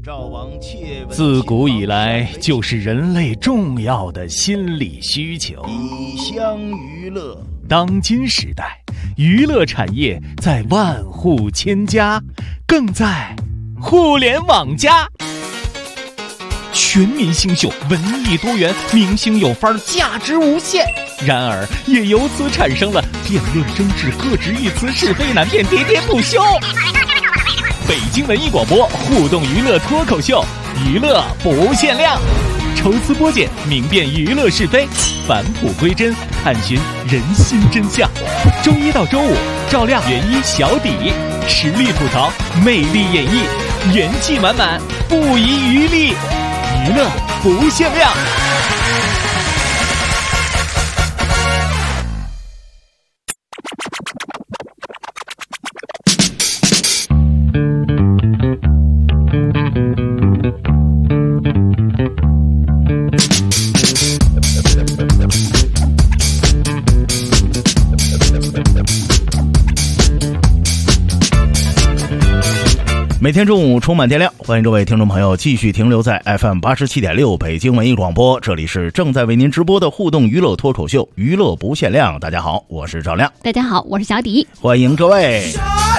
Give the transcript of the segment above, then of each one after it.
自古以来就是人类重要的心理需求。 以乡娱乐， 当今时代，娱乐产业在万户千家，更在互联网加。全民新秀，文艺多元，明星有范儿，价值无限。然而，也由此产生了辩论争执、各执一词、是非难辨、喋喋不休。北京文艺广播互动娱乐脱口秀，娱乐不限量，抽丝剥茧，明辨娱乐是非，返璞归真，探寻人心真相。周一到周五，照亮原一小底，实力吐槽，魅力演绎，元气满满，不遗余力，娱乐不限量。 每天中午充满电量，欢迎各位听众朋友继续停留在 FM 87.6北京文艺广播，这里是正在为您直播的互动娱乐脱口秀，娱乐不限量。大家好，我是赵亮。 大家好，我是小迪。 欢迎各位。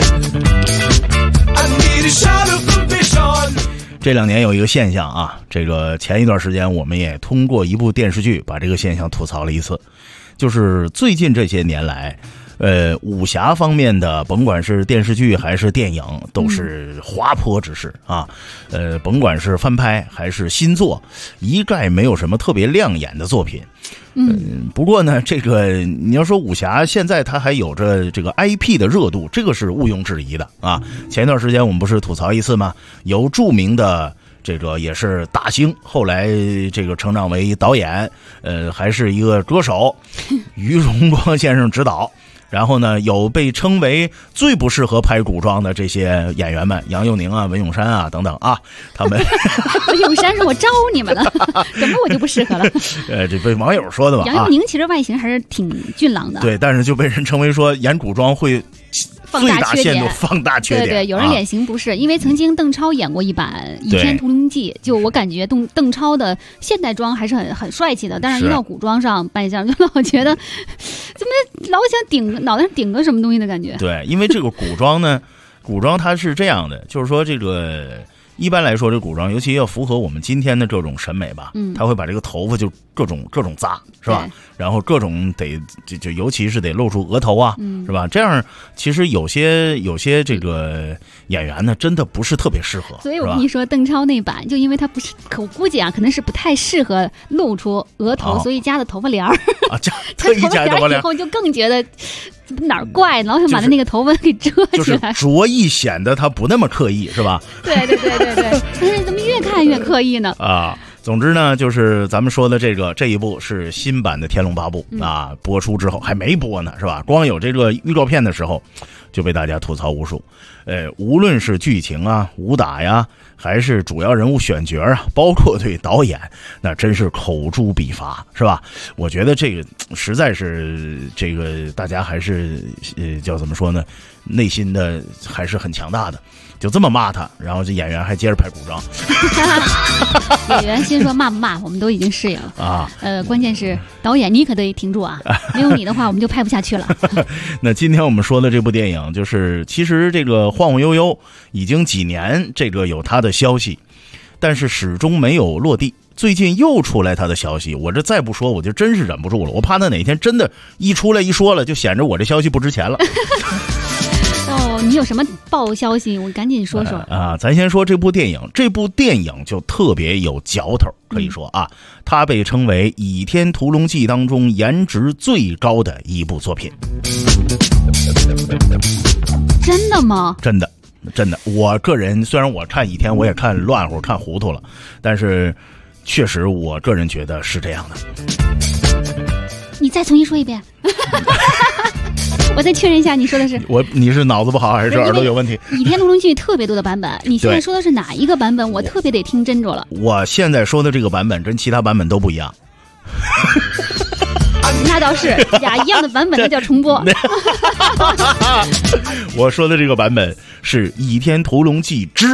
这两年有一个现象啊，这个前一段时间我们也通过一部电视剧把这个现象吐槽了一次，就是最近这些年来武侠方面的，甭管是电视剧还是电影，都是滑坡之势啊。甭管是翻拍还是新作，一概没有什么特别亮眼的作品。不过呢，这个你要说武侠现在它还有着这个 IP 的热度，这个是毋庸置疑的啊。前一段时间我们不是吐槽一次吗？由著名的这个也是大星，后来这个成长为导演，还是一个歌手，于荣光先生执导。然后呢，有被称为最不适合拍古装的这些演员们，杨佑宁啊、文咏珊啊等等啊，他们文咏珊说我招你们了，怎么我就不适合了？ 这被网友说的吧？ 杨佑宁其实外形还是挺俊朗的， 对，但是就被人称为说演古装会最大限度放大缺点。 对，有人脸型不是，因为曾经邓超演过一版《倚天屠龙记》，就我感觉邓超的现代装还是很帅气的，但是一到古装上扮相就老觉得怎么老想脑袋上顶个什么东西的感觉。 对，因为这个古装呢，古装它是这样的，就是说这个一般来说，这古装尤其要符合我们今天的这种审美吧，他会把这个头发就各种扎，是吧？然后各种得就尤其是得露出额头啊，是吧？这样其实有些这个演员呢，真的不是特别适合。 所以我跟你说，邓超那版就因为他不是，我估计啊，可能是不太适合露出额头，所以加的头发帘儿啊， 特意加头发帘以后就更觉得哪儿怪，老想把他那个头发给遮起来， 就是着意显得他不那么刻意，是吧？ 对，但是怎么越看越刻意呢？ 啊。总之呢，就是咱们说的这一部是新版的《天龙八部》啊，播出之后还没播呢，是吧？光有这个预告片的时候，就被大家吐槽无数。无论是剧情啊、武打呀，还是主要人物选角啊，包括对导演，那真是口诛笔伐，是吧？我觉得这个实在是这个大家还是叫怎么说呢？内心的还是很强大的。就这么骂他，然后这演员还接着拍古装。 演员心说骂不骂，我们都已经适应了啊。关键是导演你可得挺住啊，没有你的话我们就拍不下去了。 那今天我们说的这部电影，就是其实这个晃晃悠悠已经几年，这个有他的消息，但是始终没有落地。最近又出来他的消息，我这再不说我就真是忍不住了，我怕他哪天真的一出来一说了，就显着我这消息不值钱了。 你有什么爆消息？我赶紧说说咱先说这部电影，就特别有嚼头，可以说啊，它被称为《倚天屠龙记》当中颜值最高的一部作品。 真的吗？ 真的，我个人虽然我看《倚天》我也看乱乎看糊涂了，但是确实我个人觉得是这样的。 你再重新说一遍。我再确认一下，你说的是你是脑子不好还是耳朵有问题？ 《倚天屠龙记》特别多的版本，你现在说的是哪一个版本？我特别得听真着了。 我现在说的这个版本跟其他版本都不一样。 那倒是，俩一样的版本那叫重播。 我说的这个版本是《倚天屠龙记之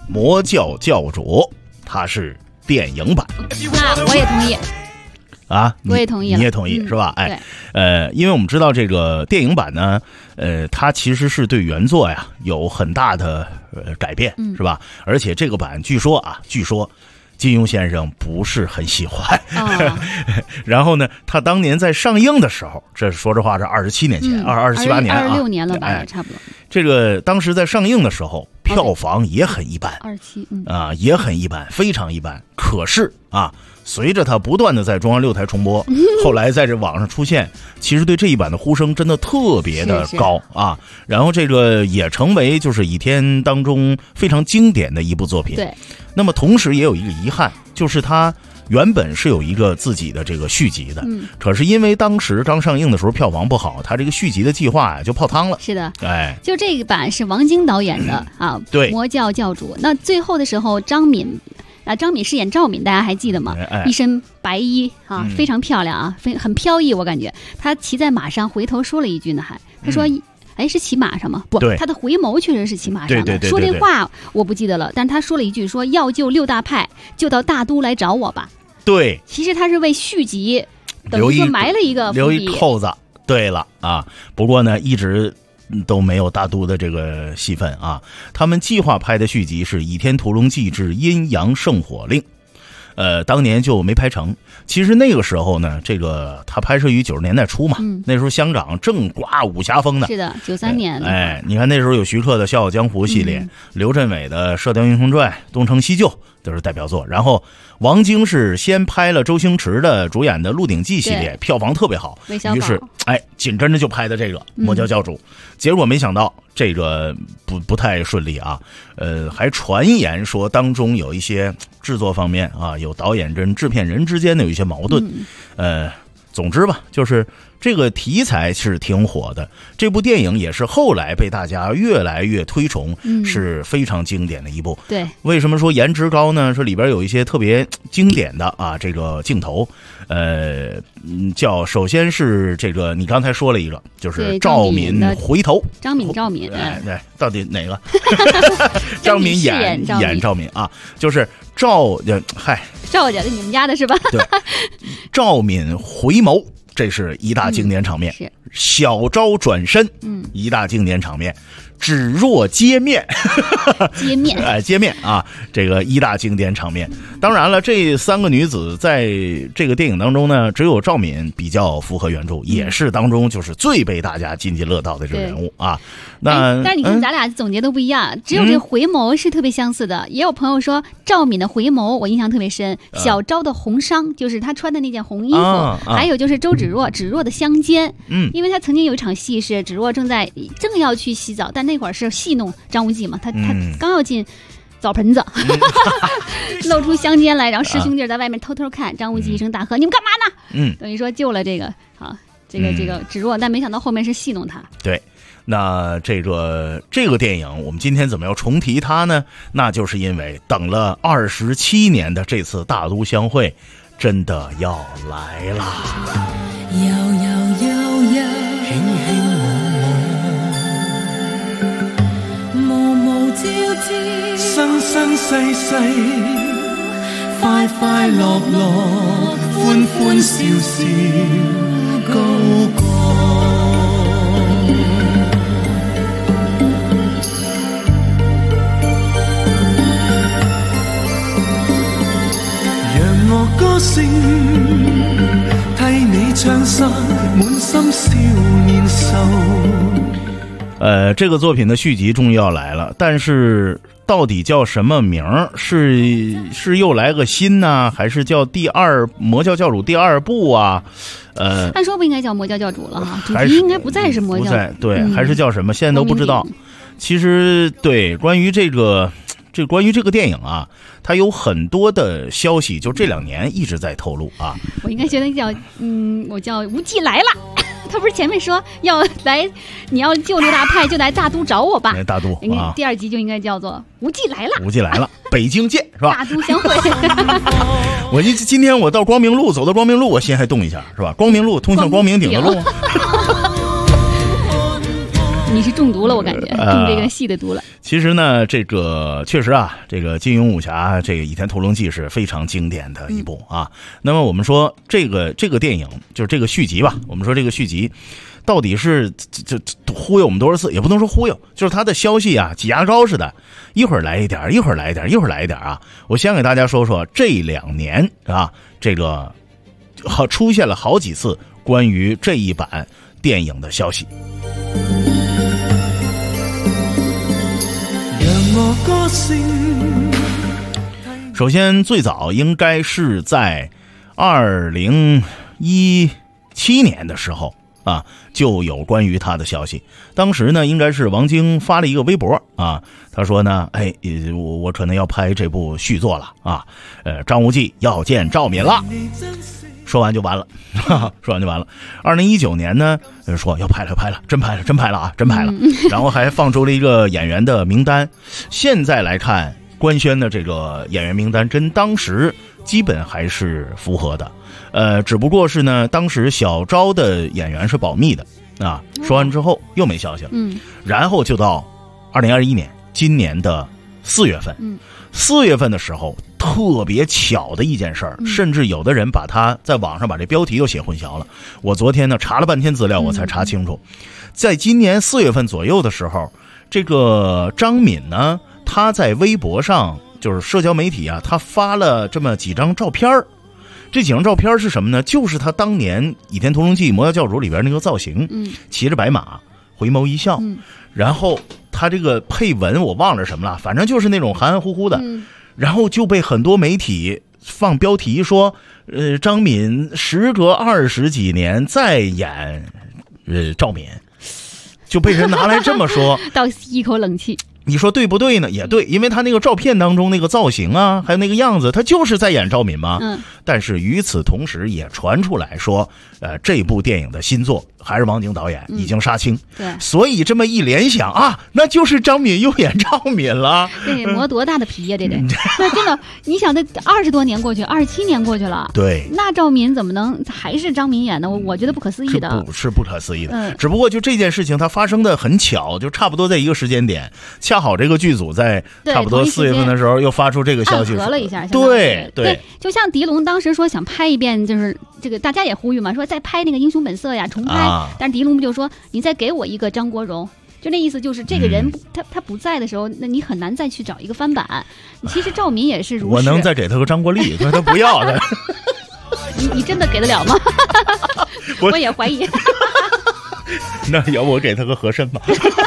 魔教教主，它是电影版。 那我也同意啊， 我也同意了， 你也同意是吧？哎，因为我们知道这个电影版呢，它其实是对原作呀有很大的改变，是吧？而且这个版据说金庸先生不是很喜欢，然后呢，他当年在上映的时候，这说实话是27年前，27、28年啊 ，26年了吧，差不多。 这个当时在上映的时候，票房也很一般 ，27， 也很一般，非常一般。可是啊，随着他不断的在中央6台重播，后来在这网上出现，其实对这一版的呼声真的特别的高啊。然后这个也成为就是倚天当中非常经典的一部作品。 对。 那么同时也有一个遗憾，就是他原本是有一个自己的这个续集的，可是因为当时刚上映的时候票房不好，他这个续集的计划呀就泡汤了。 是的， 哎， 就这个版是王晶导演的啊， 对， 魔教教主。那最后的时候，张敏饰演赵敏，大家还记得吗？一身白衣啊，非常漂亮啊，很飘逸，我感觉他骑在马上，回头说了一句呢，他说。是骑马上吗？不，他的回眸确实是骑马上的。说这话我不记得了，但是他说了一句说要救6大派，就到大都来找我吧。 对， 其实他是为续集等于说埋了一个留一扣子。对了啊，不过呢一直都没有大都的这个戏份啊。他们计划拍的续集是《倚天屠龙记之阴阳圣火令》。当年就没拍成。其实那个时候呢，这个他拍摄于90年代初嘛，那时候香港正刮武侠风的。 是的，93年。 你看那时候有徐克的《笑傲江湖》系列，刘镇伟的《射雕英雄传》、《东成西就》都是代表作。然后王晶是先拍了周星驰的主演的《鹿鼎记》系列，票房特别好，于是紧跟着就拍的这个《魔教教主》，结果没想到这个不太顺利啊。还传言说当中有一些制作方面啊，有导演跟制片人之间的有一些矛盾。总之吧，就是这个题材是挺火的，这部电影也是后来被大家越来越推崇，是非常经典的一部。 对， 为什么说颜值高呢？说里边有一些特别经典的啊，这个镜头，首先是这个你刚才说了一个，就是赵敏回头， 赵敏， 对，到底哪个？张敏演赵敏啊，就是赵家的你们家的是吧？ 对，赵敏回眸，这是一大经典场面。 是小昭转身，一大经典场面。芷若接面，接面啊，这个一大经典场面。当然了，这3个女子在这个电影当中呢，只有赵敏比较符合原著，也是当中就是最被大家津津乐道的这个人物啊。 但是你看咱俩总结都不一样，只有这回眸是特别相似的。也有朋友说赵敏的回眸我印象特别深，小昭的红裳就是她穿的那件红衣服，还有就是周芷若的香肩。因为她曾经有一场戏是芷若正要去洗澡，但那会儿是戏弄张无忌嘛，他刚要进澡盆子，露出香肩来，然后师兄弟在外面偷偷看，张无忌一声大喝：“你们干嘛呢？”等于说救了这个这个芷若，但没想到后面是戏弄他。 对，那这个电影我们今天怎么要重提它呢？那就是因为等了27年的这次大都相会真的要来了。 悠悠悠悠，輕輕暮暮，朝朝，生生世世，快快樂樂，歡歡笑笑，高歌。讓我歌聲替你唱散滿心少年愁。 這個作品的續集終於要來了，但是到底叫什麼名？是又來個新呢，還是叫魔教教主第2部啊？ 按說不應該叫魔教教主了哈，主題應該不再是魔教， 對，還是叫什麼？現在都不知道。其實對，關於這個電影啊，它有很多的消息，就這2年一直在透露啊。 我應該覺得我叫無忌來了。他不是前面說要來，你要救6大派就來大都找我吧？ 大都啊， 第2集就應該叫做無忌來了。 無忌來了，北京見是吧？ 大都相會。 我今天我到光明路，走到光明路，我心還動一下是吧？光明路通向光明頂的路。 你是中毒了，我感覺中這個戲的毒了。 其实呢，这个确实啊，这个金庸武侠这个《倚天屠龙记》是非常经典的一部啊。那么我们说这个电影就是这个续集吧，我们说这个续集到底是这忽悠我们多少次，也不能说忽悠，就是他的消息啊挤牙膏似的，一会儿来一点，一会儿来一点，一会儿来一点啊。我先给大家说说这2年啊，这个出现了好几次关于这一版电影的消息。首先最早应该是在2017年的时候啊，就有关于他的消息。当时呢，应该是王晶发了一个微博啊，他说呢，我可能要拍这部续作了啊，张无忌要见赵敏了。说完就完了，说完就完了。2019年呢，说要拍了，真拍了啊，真拍了。然后还放出了一个演员的名单。现在来看，官宣的这个演员名单跟当时基本还是符合的。只不过是呢，当时小昭的演员是保密的啊。说完之后又没消息了。然后就到2021年，今年的4月份。4月份的时候，特别巧的一件事儿，甚至有的人把他在网上把这标题又写混淆了。我昨天呢查了半天资料，我才查清楚，在今年4月份左右的时候，这个张敏呢，他在微博上就是社交媒体啊，他发了这么几张照片。这几张照片是什么呢？就是他当年《倚天屠龙记》魔教教主里边那个造型，骑着白马，回眸一笑，然后他这个配文我忘了什么了，反正就是那种含含糊糊的，然后就被很多媒体放标题说，张敏时隔20几年再演赵敏，就被人拿来这么说， 倒吸一口冷气。 你说对不对呢？也对，因为他那个照片当中那个造型啊，还有那个样子，他就是在演赵敏嘛。但是与此同时也传出来说，这部电影的新作还是王晶导演已经杀青。 对， 所以这么一联想啊，那就是张敏又演赵敏了。 这得磨多大的皮呀，这得。那真的，你想这20多年过去，27年过去了， 对， 那赵敏怎么能还是张敏演的？我觉得不可思议的， 是不可思议的。只不过就这件事情它发生的很巧，就差不多在一个时间点，恰好这个剧组在差不多4月份的时候又发出这个消息， 暗合了一下。 对， 就像狄龙当时说想拍一遍，就是这个大家也呼吁嘛，说再拍那个《英雄本色》呀，重拍。但是狄龙不就说你再给我一个张国荣，就那意思，就是这个人他不在的时候，那你很难再去找一个翻版。其实赵敏也是如此。 我能再给他个张国立，但他不要的。 你真的给得了吗？我也怀疑。 那要不我给他个和珅吧。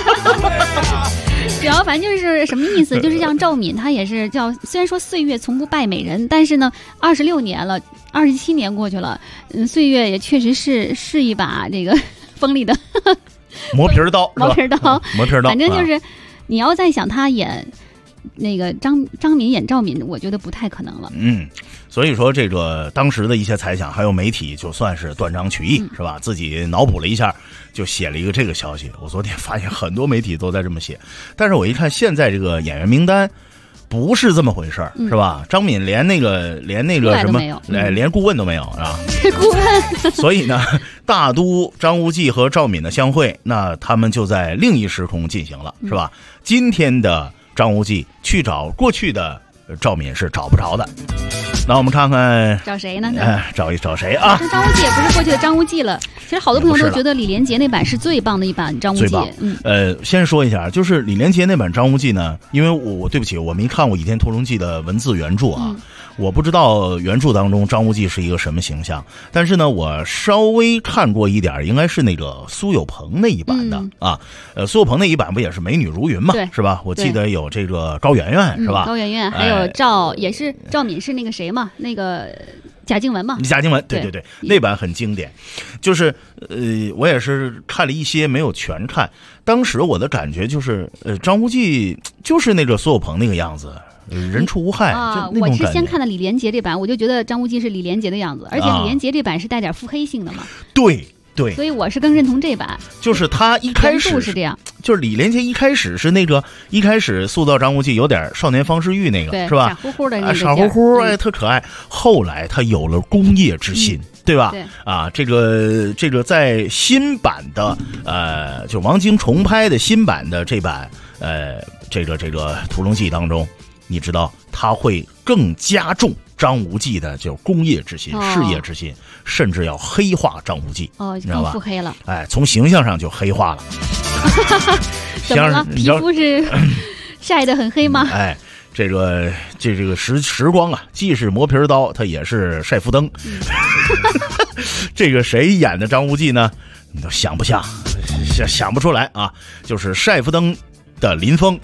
然后反正就是什么意思，就是像赵敏，她也是叫，虽然说岁月从不败美人，但是呢，26年了，27年过去了，岁月也确实是一把这个锋利的磨皮刀， 磨皮刀，反正就是你要再想她演那个张敏演赵敏，我觉得不太可能了。 所以说这个当时的一些猜想，还有媒体就算是断章取义，是吧？自己脑补了一下，就写了一个这个消息。我昨天发现很多媒体都在这么写，但是我一看现在这个演员名单不是这么回事，是吧？张敏连那个什么，连顾问都没有啊。 顾问。 所以呢，大都张无忌和赵敏的相会，那他们就在另一时空进行了，是吧？今天的张无忌去找过去的赵敏是找不着的。那我们看看找谁呢？ 找谁啊？ 这张无忌也不是过去的张无忌了。其实好多朋友都觉得李连杰那版是最棒的一版张无忌。 先说一下，就是李连杰那版张无忌呢，因为我对不起，我没看过《倚天屠龙记》的文字原著啊。我不知道原著当中张无忌是一个什么形象，但是呢，我稍微看过一点，应该是那个苏有朋那一版的啊。苏有朋那一版不也是美女如云嘛，是吧？我记得有这个高圆圆，是吧？ 高圆圆还有也是赵敏是那个谁嘛？那个贾静雯嘛？ 贾静雯，对，那版很经典。就是我也是看了一些，没有全看。当时我的感觉就是，张无忌就是那个苏有朋那个样子。人畜无害啊！ 我是先看的李连杰这版，我就觉得张无忌是李连杰的样子，而且李连杰这版是带点腹黑性的嘛。 对， 所以我是更认同这版。 就是他一开始是这样， 就是李连杰一开始是那个一开始塑造张无忌有点少年方世玉那个，是吧？ 傻乎乎的那个， 傻乎乎，特可爱。后来他有了工业之心。对吧？这个在新版的就王晶重拍的新版的这版这个《屠龙记》当中，你知道他会更加重张无忌的就工业之心、事业之心，甚至要黑化张无忌， 你知道吧？更腹黑了， 哎，从形象上就黑化了。 怎么了？皮肤是晒得很黑吗？ 哎，这个时光啊，既是磨皮刀，它也是晒夫灯。这个谁演的张无忌呢？你都想不想不出来啊！就是晒夫灯的林峰。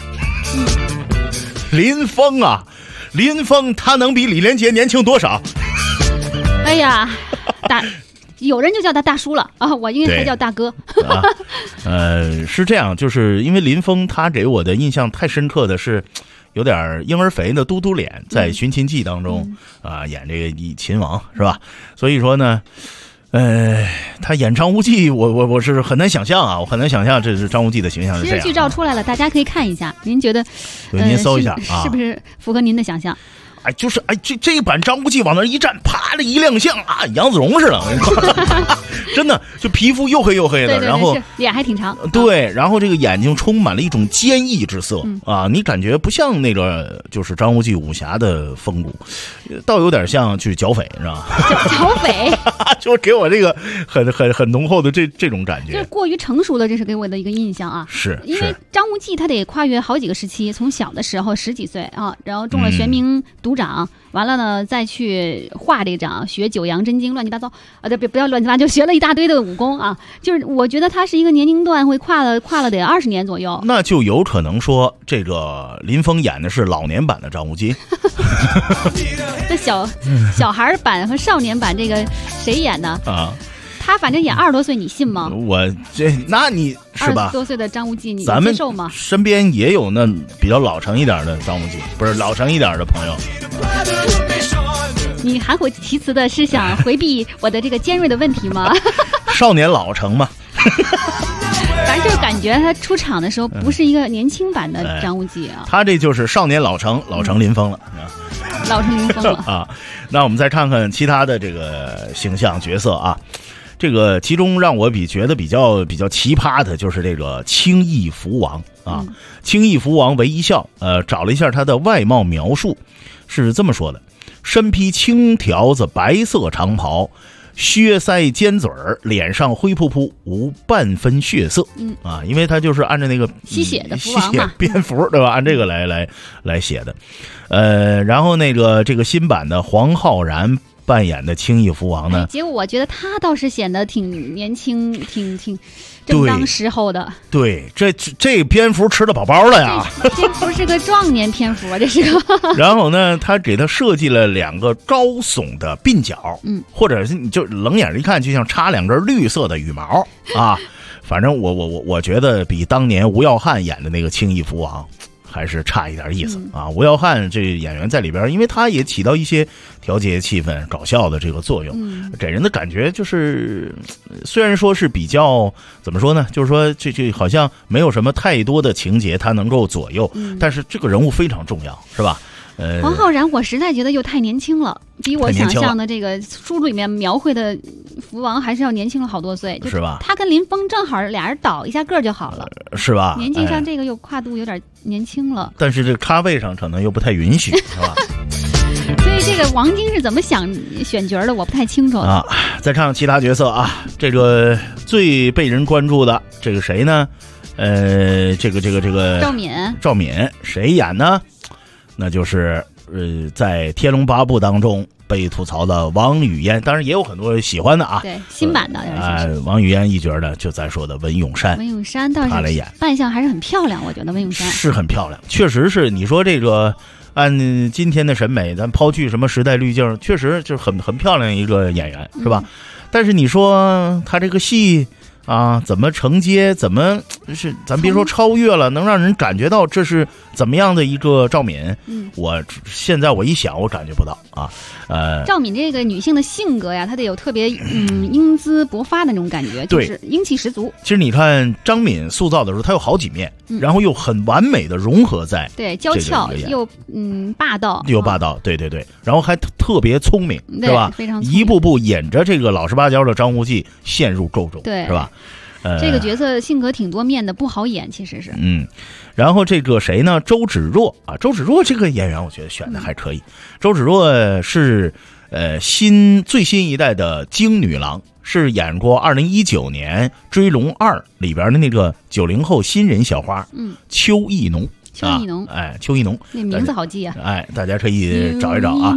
林峰啊，林峰他能比李连杰年轻多少？ 哎呀，有人就叫他大叔了啊，我应该还叫大哥。 是这样，就是因为林峰他给我的印象太深刻的是，有点婴儿肥的嘟嘟脸，在《寻秦记》当中演这个秦王是吧？所以说呢，他演张无忌，我是很难想象啊，我很难想象这是张无忌的形象是这样。 其实剧照出来了，大家可以看一下，您觉得？ 您搜一下是不是符合您的想象？ 哎，就是哎，这一版张无忌往那一站，啪的一亮相啊，杨子荣似的，我跟你说，真的就皮肤又黑又黑的， 对， 然后脸还挺长， 对，然后这个眼睛充满了一种坚毅之色啊，你感觉不像那个就是张无忌武侠的风骨，倒有点像去剿匪，你知道吗？ 剿匪， 就给我这个很浓厚的这种感觉， 就是过于成熟了，这是给我的一个印象啊。 是因为张无忌他得跨越好几个时期，从小的时候10几岁啊，然后中了玄冥独掌，完了呢再去画这个掌，学九阳真经，乱七八糟啊，不要乱七八糟，就学了一大堆的武功啊。就是我觉得他是一个年龄段会跨了得20年左右， 那就有可能说这个林峰演的是老年版的张无忌。 那小孩版和少年版这个谁演的啊？他反正演20多岁，你信吗？ 那你是吧？20 多岁的张无忌，你接受吗？ 身边也有那比较老成一点的张无忌，不是老成一点的朋友。 你含糊其辞的是想回避我的这个尖锐的问题吗？ 少年老成嘛。 反正就是感觉他出场的时候不是一个年轻版的张无忌啊， 他这就是少年老成林峰了， 老成林峰了啊。那我们再看看其他的这个形象角色啊。这个其中让我觉得比较奇葩的就是这个青翼蝠王啊，青翼蝠王韦一笑，找了一下他的外貌描述，是这么说的：身披青条子白色长袍，削腮尖嘴儿，脸上灰扑扑，无半分血色。啊，因为他就是按照那个吸血的蝠王嘛， 蝙蝠对吧？按这个来写的。然后这个新版的黄浩然扮演的青翼蝠王呢， 结果我觉得他倒是显得挺年轻，挺正当时候的。 对，这蝙蝠吃了饱饱了呀！ 这不是个壮年蝙蝠啊，这是个。 然后呢，他给他设计了2个高耸的鬓角，或者是你就冷眼一看，就像插2根绿色的羽毛啊。反正我觉得比当年吴耀汉演的那个青翼蝠王还是差一点意思啊！吴耀汉这演员在里边，因为他也起到一些调节气氛、搞笑的这个作用，给人的感觉就是，虽然说是比较怎么说呢，就是说这好像没有什么太多的情节他能够左右，但是这个人物非常重要，是吧？ 黄浩然，我实在觉得又太年轻了，比我想象的这个书里面描绘的蝠王还是要年轻了好多岁， 是吧？ 他跟林峰正好俩人倒一下个就好了， 是吧？ 年纪上这个又跨度有点年轻了， 但是这咖位上可能又不太允许，是吧？ 所以这个王晶是怎么选角的，我不太清楚啊。再看其他角色啊，这个最被人关注的这个谁呢？这个赵敏谁演呢？那就是在《天龙八部》当中被吐槽的王语嫣，当然也有很多喜欢的啊。 对，新版的王语嫣一角的就咱说的文咏珊倒是他来演， 扮相还是很漂亮，我觉得文咏珊是很漂亮，确实是。你说这个按今天的审美，咱抛去什么时代滤镜，确实就是很漂亮一个演员，是吧？但是你说他这个戏啊，怎么承接，怎么是咱别说超越了，能让人感觉到这是怎么样的一个赵敏？我现在我一想，我感觉不到啊。 赵敏这个女性的性格呀，她得有特别英姿勃发的那种感觉，就是英气十足。 其实你看张敏塑造的时候，她有好几面，然后又很完美的融合在对娇俏又霸道又霸道，对，然后还特别聪明，是吧？ 非常聪明， 一步步引着这个老实巴交的张无忌陷入沟中， 对， 是吧？ 这个角色性格挺多面的，不好演，其实是。 然后这个谁呢？周芷若啊，周芷若这个演员我觉得选的还可以。周芷若是最新一代的京女郎，是演过2019年《追龙2》里边的那个90后新人小花，邱意浓。 邱意浓， 邱意浓， 那名字好记啊！ 大家可以找一找啊。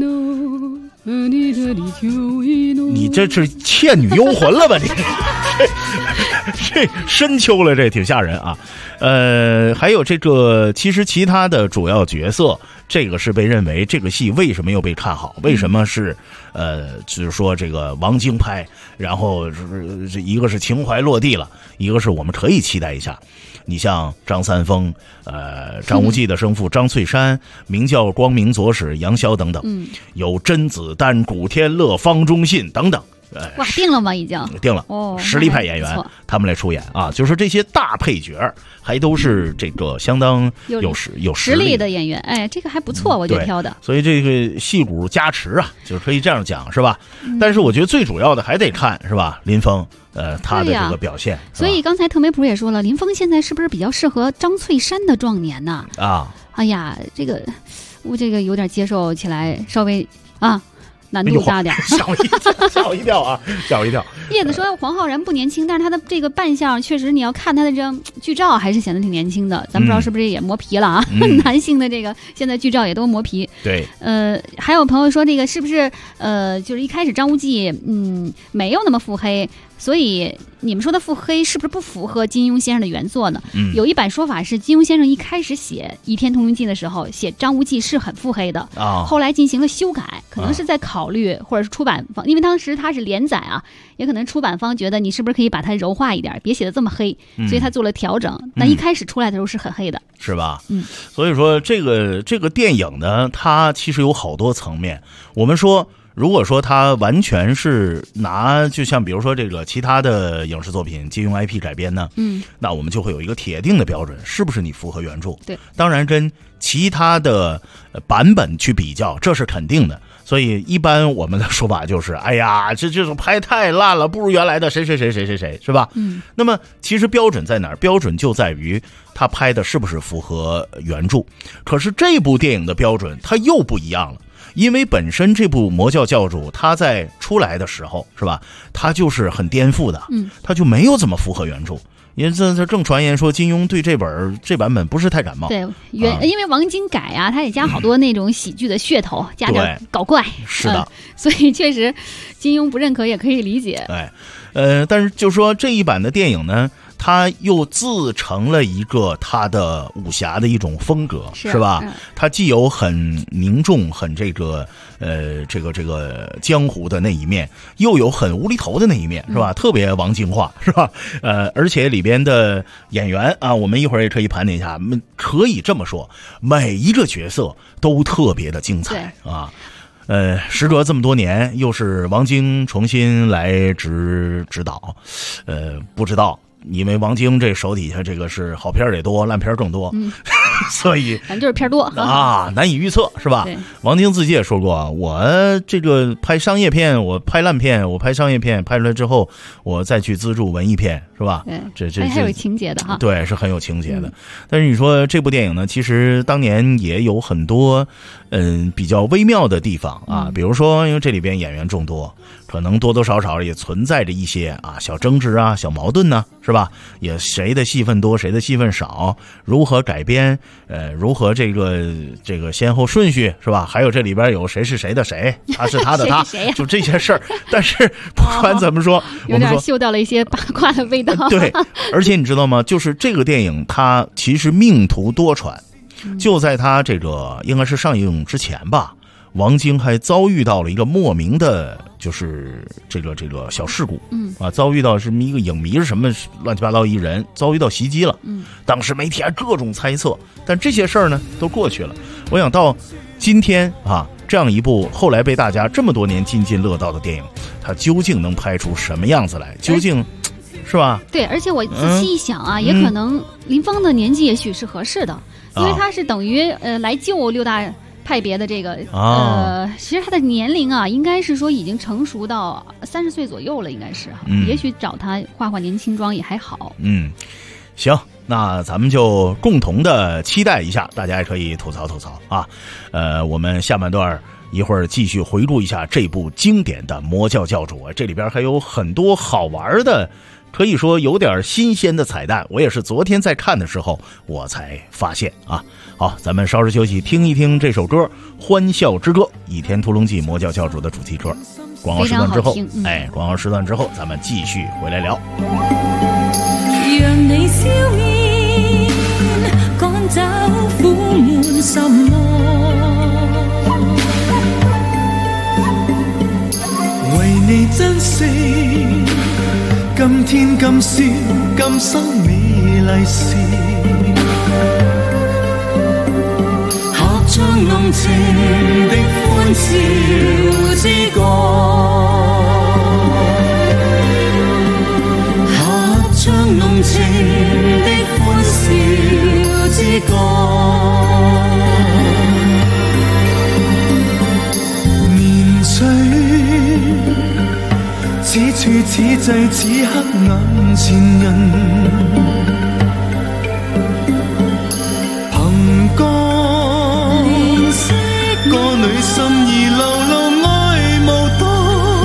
你这是《倩女幽魂》了吧？你这深秋了，这挺吓人啊。还有这个，其实其他的主要角色，这个是被认为这个戏为什么又被看好？为什么是就是说这个王晶拍，然后这一个是情怀落地了，一个是我们可以期待一下。你像张三丰、张无忌的生父张翠山，名叫光明左使杨逍等等，有甄子丹、古天乐、方中信等等。 哇，定了吗？已经定了哦，实力派演员他们来出演啊，就是这些大配角还都是这个相当有实力的演员，哎，这个还不错，我觉得挑的。 所以这个戏骨加持啊，就是可以这样讲，是吧？但是我觉得最主要的还得看是吧？林峰他的这个表现。 所以刚才特梅普也说了，林峰现在是不是比较适合张翠山的壮年呢？哎呀，这个我这个有点接受起来稍微难度大点， 吓我一跳啊！吓我一跳。 叶子说黄浩然不年轻，但是他的这个扮相确实，你要看他的这张剧照，还是显得挺年轻的。咱不知道是不是也磨皮了啊？男性的这个现在剧照也都磨皮。 对。 还有朋友说这个是不是就是一开始张无忌没有那么腹黑，所以你们说的腹黑是不是不符合金庸先生的原作呢？有一版说法是金庸先生一开始写《倚天屠龙记》的时候，写张无忌是很腹黑的，后来进行了修改，可能是在考虑或者是出版方，因为当时他是连载啊，也可能出版方觉得你是不是可以把它柔化一点，别写的这么黑，所以他做了调整。但一开始出来的时候是很黑的， 是吧？所以说这个电影呢，它其实有好多层面。我们说，如果说它完全是就像比如说这个其他的影视作品借用 IP 改编呢，那我们就会有一个铁定的标准，是不是你符合原著？ 对， 当然跟其他的版本去比较，这是肯定的。所以一般我们的说法就是，哎呀，这种拍太烂了，不如原来的谁，是吧？那么其实标准在哪儿？标准就在于他拍的是不是符合原著。可是这部电影的标准它又不一样了。因为本身这部魔教教主他在出来的时候是吧，他就是很颠覆的，他就没有怎么符合原著。因为这正传言说金庸对这版本不是太感冒。 对，因为王晶改啊，他也加好多那种喜剧的噱头，加点搞怪。 是的， 所以确实金庸不认可也可以理解。 但是就说这一版的电影呢，他又自成了一个他的武侠的一种风格，是吧？他既有很凝重、很这个江湖的那一面，又有很无厘头的那一面，是吧？特别王晶化，是吧？而且里边的演员啊，我们一会儿也可以盘点一下，可以这么说，每一个角色都特别的精彩啊。时隔这么多年，又是王晶重新来指导，不知道。因为王晶这手底下这个是好片也多，烂片更多，所以反正就是片多啊，难以预测，是吧？王晶自己也说过，我这个拍商业片，我拍烂片，我拍商业片，拍出来之后，我再去资助文艺片，是吧？这还有情节的哈， 对，是很有情节的。但是你说这部电影呢，其实当年也有很多比较微妙的地方啊，比如说因为这里边演员众多，可能多多少少也存在着一些小争执啊、小矛盾呢，是吧？也谁的戏份多，谁的戏份少，如何改编，如何这个先后顺序，是吧？还有这里边有谁是谁的谁，他是他的他，就这些事儿。但是不管怎么说， 有点嗅到了一些八卦的味道。 对，而且你知道吗？就是这个电影它其实命途多舛，就在它这个应该是上映之前吧。王晶还遭遇到了一个莫名的，就是这个小事故，遭遇到什么一个影迷是什么乱七八糟一人遭遇到袭击了，当时媒体还各种猜测，但这些事儿呢都过去了。我想到今天这样一部后来被大家这么多年津津乐道的电影，它究竟能拍出什么样子来？究竟是吧？ 对，而且我仔细一想也可能林峰的年纪也许是合适的，因为他是等于来救六大派别的这个其实他的年龄啊，应该是说已经成熟到30岁左右了，应该是也许找他画年轻妆也还好。 行，那咱们就共同的期待一下，大家也可以吐槽吐槽啊。我们下半段一会儿继续回顾一下这部经典的《魔教教主》，这里边还有很多好玩的，可以说有点新鲜的彩蛋，我也是昨天在看的时候我才发现啊。好，咱们稍事休息，听一听这首歌《欢笑之歌》，《倚天屠龙记》魔教教主的主题歌。广告时段之后，广告时段之后，咱们继续回来聊。 讓你笑面趕走苦悶什麼，為你珍惜今天今宵今生美麗事，合唱濃情的歡笑之歌，唱濃情的歡笑之歌，年歲此處此際此刻眼前人，憑歌歌女心意流露愛無多。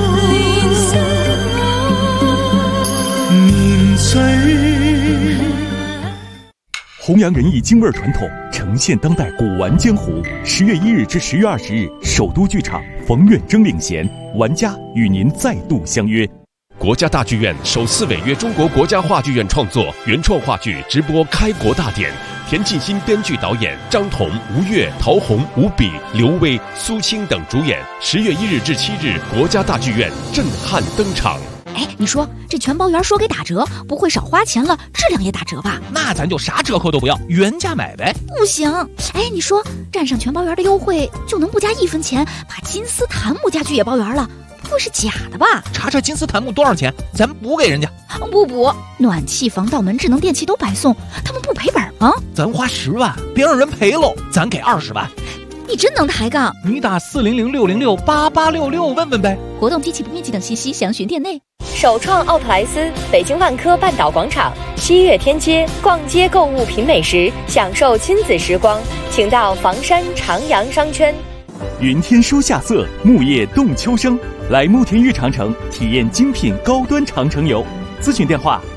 弘扬仁义京味传统，呈现当代古玩江湖。10月1日至10月20日，首都剧场，冯远征领衔，玩家与您再度相约。 国家大剧院首次违约中国国家话剧院创作原创话剧直播开国大典，田沁鑫编剧导演，张彤、吴越、陶虹、吴比、刘威、苏青等主演。10月1日至7日，国家大剧院震撼登场。 哎，你说这全包圆说给打折，不会少花钱了，质量也打折吧？ 那咱就啥折扣都不要，原价买呗。 不行，哎，你说占上全包圆的优惠，就能不加1分钱把金丝檀木家具也包圆了？不会是假的吧？ 查查金丝檀木多少钱，咱补给人家。 不补，暖气、防盗门、智能电器都白送，他们不赔本吗？ 咱花10万，别让人赔喽，咱给20万。 你真能抬杠！ 你打400-606-8866问问呗。 活动及其不面积等信息详询店内。 首创奥特莱斯，北京万科半岛广场，西岳天街，逛街购物品美食，享受亲子时光，请到房山长阳商圈。 云天书夏色，木叶动秋生，来慕田峪长城体验精品高端长城游。咨询电话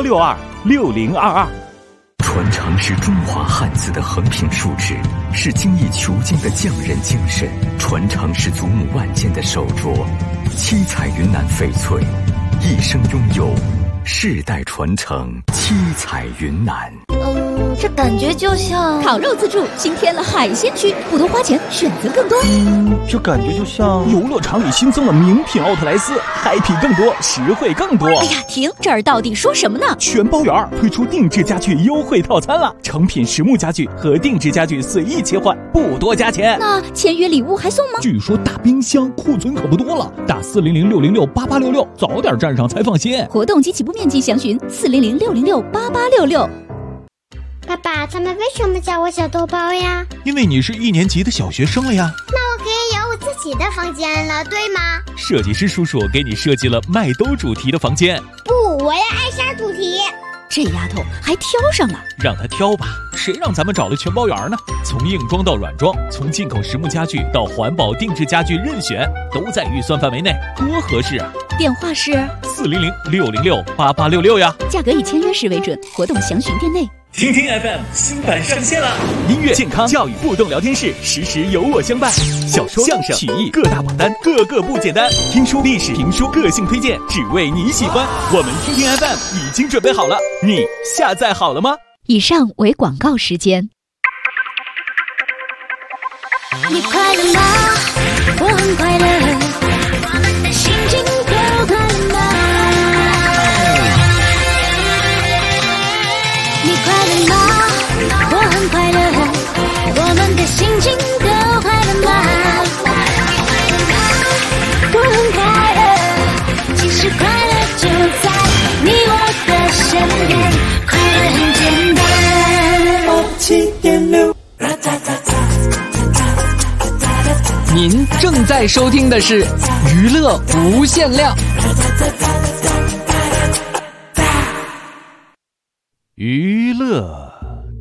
6162-6022。 传承是中华汉字的横平竖直，是精益求精的匠人精神；传承是祖母万件的手镯，七彩云南翡翠，一生拥有，世代传承，七彩云南。 这感觉就像烤肉自助新添了海鲜区，不多花钱，选择更多。 这感觉就像游乐场里新增了名品奥特莱斯，happy更多，实惠更多。 哎呀，停！这儿到底说什么呢？ 全包圆推出定制家具优惠套餐了，成品实木家具和定制家具随意切换，不多加钱。 那签约礼物还送吗？ 据说大冰箱库存可不多了，打400-606-8866，早点站上才放心。 活动及起步面积详询400-606-8866。 爸爸，他们为什么叫我小豆包呀？ 因为你是1年级的小学生了呀。 那我可以有我自己的房间了，对吗？ 设计师叔叔给你设计了麦兜主题的房间。 不，我要艾莎主题。 这丫头还挑上了， 让她挑吧，谁让咱们找了全包圆呢？从硬装到软装，从进口实木家具到环保定制家具，任选都在预算范围内，多合适啊！ 电话是 400-606-8866呀， 价格以签约时为准，活动详询店内。 听听 FM 新版上线了，音乐、健康、教育互动聊天室，时时有我相伴。小说、相声、曲艺各大榜单，个个不简单。听书、历史、评书，个性推荐，只为你喜欢。我们听听 FM 已经准备好了，你下载好了吗？ 以上为广告时间。 你快乐吗？我很快乐，我们的心情都快乐吗？你快乐吗？我很快乐，我们的心情都快乐吗？我很快乐，其实快乐就在你我的身边，快乐很简单。7.6 您正在收听的是娱乐无限量。 娱乐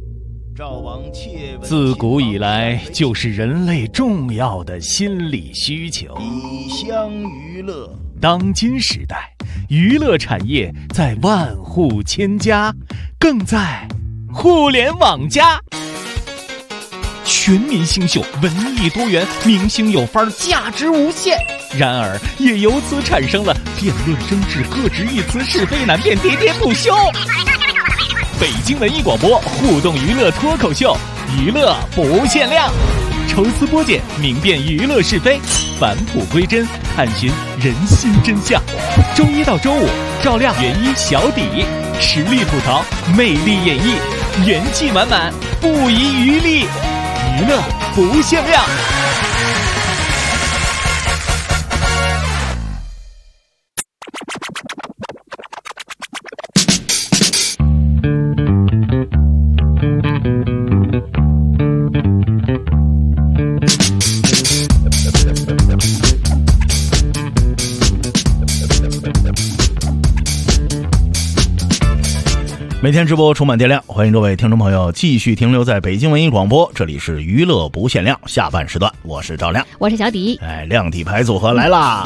自古以来就是人类重要的心理需求。 以相娱乐， 当今时代，娱乐产业在万户千家，更在互联网加。全民星秀，文艺多元，明星有范儿，价值无限。然而，也由此产生了辩论争执、各执一词、是非难辨、喋喋不休。北京文艺广播互动娱乐脱口秀，娱乐不限量，抽丝剥茧，明辨娱乐是非，返璞归真，探寻人心真相。周一到周五，照亮原一小底，实力吐槽，魅力演绎，元气满满，不遗余力。娱乐不限量。 每天直播充满电量，欢迎各位听众朋友继续停留在北京文艺广播，这里是娱乐不限量下半时段，我是赵亮， 我是小迪。 量体牌组合来啦！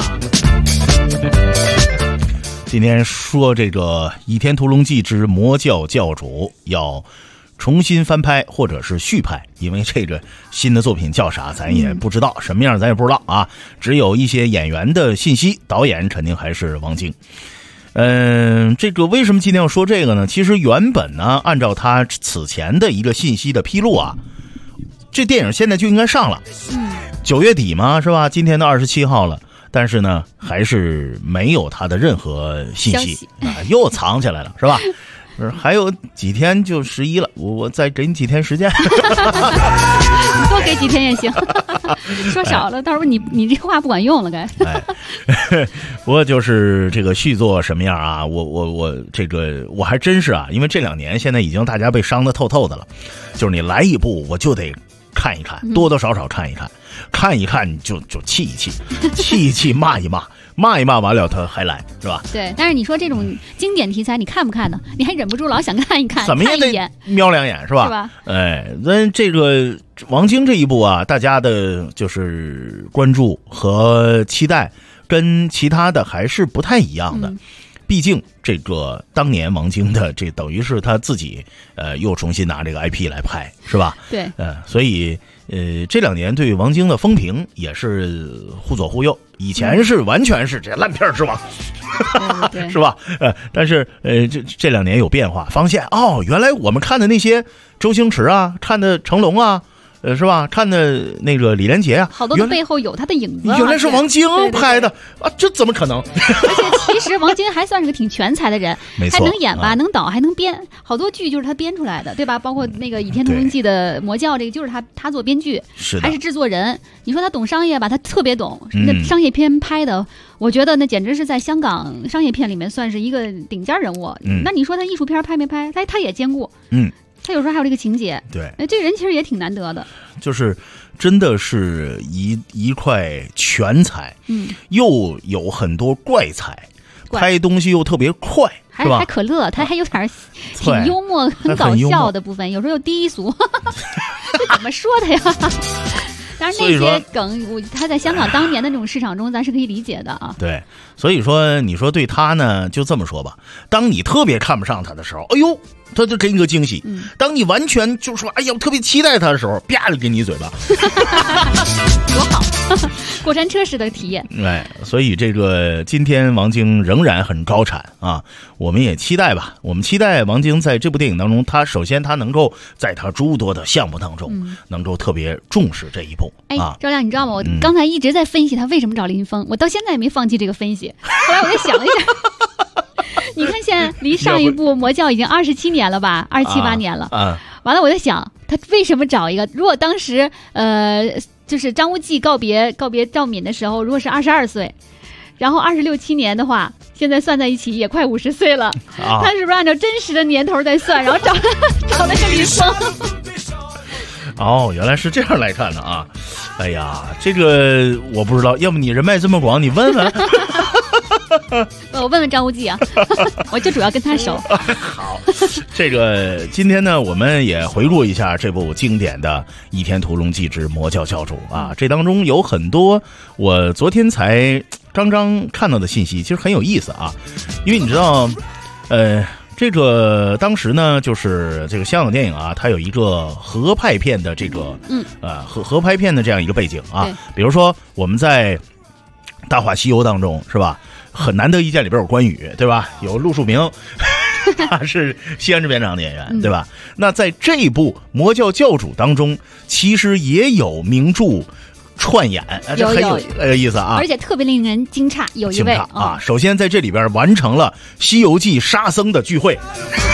今天说这个《倚天屠龙记之魔教教主》要重新翻拍或者是续拍，因为这个新的作品叫啥咱也不知道，什么样咱也不知道啊，只有一些演员的信息，导演肯定还是王晶。这个为什么今天要说这个呢？其实原本呢，按照他此前的一个信息的披露啊，这电影现在就应该上了，9月底嘛，是吧？今天的27号了，但是呢，还是没有他的任何信息啊，又藏起来了，是吧？还有几天就11了，我再给你几天时间， 多给几天也行。说少了，到时候你这话不管用了该。 不过就是这个续作什么样啊？我这个我还真是啊，因为这2年现在已经大家被伤得透透的了，就是你来一部我就得看一看，多多少少看一看，看一看你就气一气，气一气骂一骂。骂一骂完了他还来，是吧？ 对，但是你说这种经典题材你看不看呢？你还忍不住老想看一看， 怎么也得瞄2眼，是吧？ 是吧？ 那这个王晶这一部啊，大家的就是关注和期待跟其他的还是不太一样的。毕竟这个当年王晶的这等于是他自己又重新拿这个 IP 来拍，是吧？ 对， 所以这2年对王晶的风评也是忽左忽右。以前是完全是这烂片之王，是吧？但是这2年有变化，发现原来我们看的那些周星驰啊，看的成龙啊。是吧？看的那个李连杰啊， 好多的背后有他的影子。 原来是王晶拍的啊，这怎么可能？ 而且其实王晶还算是个挺全才的人， 没错， 还能演吧，能导，还能编，好多剧就是他编出来的，对吧？包括那个《倚天屠龙记》的魔教，这个就是他做编剧，还是制作人。你说他懂商业吧，他特别懂。那商业片拍的，我觉得那简直是在香港商业片里面算是一个顶尖人物。那你说他艺术片拍没拍？他也兼顾。他有时候还有这个情节， 对， 这人其实也挺难得的， 就是真的是一块全才，又有很多怪才，拍东西又特别快，是吧？ 还可乐，他还有点挺幽默、很搞笑的部分，有时候又低俗，这怎么说的呀？当然那些梗，他在香港当年的这种市场中，咱是可以理解的啊。 对，所以说你说对他呢，就这么说吧，当你特别看不上他的时候，哎呦，他就给你个惊喜；当你完全就说哎呀，我特别期待他的时候，啪就给你一嘴巴， 多好，过山车式的体验。 所以这个今天王晶仍然很高产啊，我们也期待吧。我们期待王晶在这部电影当中，他首先他能够在他诸多的项目当中，能够特别重视这一步。 赵亮，你知道吗？我刚才一直在分析他为什么找林峰，我到现在也没放弃这个分析。后来我就想了一下，你看现在离上一部《魔教》已经27年了吧，27、28年了。完了，我在想他为什么找一个？如果当时就是张无忌告别赵敏的时候，如果是22岁，然后26、7年的话，现在算在一起也快50岁了。他是不是按照真实的年头在算，然后找了个林峰？ 哦，原来是这样来看的啊！哎呀，这个我不知道，要不你人脉这么广，你问问。 我问问张无忌啊，我就主要跟他熟。 好，这个今天呢，我们也回顾一下这部经典的《倚天屠龙记之魔教教主》啊，这当中有很多我昨天才刚看到的信息，其实很有意思啊，因为你知道，这个当时呢，就是这个香港电影啊，它有一个合拍片的这个合拍片的这样一个背景啊，比如说我们在《大话西游》当中是吧？很难得一见里边有关羽，对吧？有陆树铭，他是西安制片厂的演员，对吧？那在这部《魔教教主》当中，其实也有名著串演，这很有意思啊， 而且特别令人惊诧。有一位啊，首先在这里边完成了《西游记》沙僧的聚会。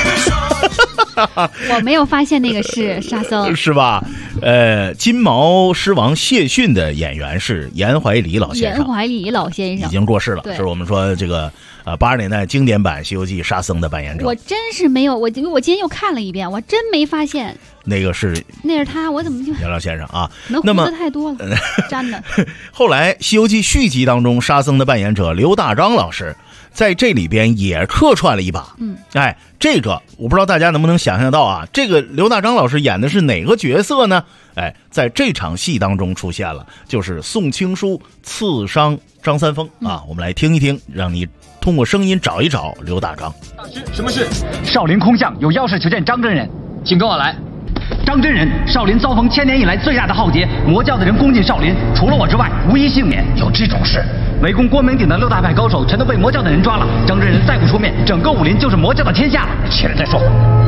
我没有发现那个是沙僧， 是吧？金毛狮王谢逊的演员是严怀礼老先生， 严怀礼老先生已经过世了，是我们说这个80年代经典版《西游记》沙僧的扮演者。 我真是没有，我今天又看了一遍，我真没发现那是他， 我怎么就严老先生啊？ 那么胡子太多了，粘的。 后来《西游记》续集当中，沙僧的扮演者刘大章老师在这里边也客串了一把。这个我不知道大家能不能想象到啊？这个刘大章老师演的是哪个角色呢？在这场戏当中出现了，就是宋青书刺伤张三丰啊。我们来听一听，让你通过声音找一找刘大章。 大师，什么事？少林空相有要事求见张真人，请跟我来。张真人，少林遭逢1000年以来最大的浩劫，魔教的人攻进少林，除了我之外，无一幸免。有这种事？围攻光明顶的6大派高手全都被魔教的人抓了，张真人再不出面，整个武林就是魔教的天下。起来再说。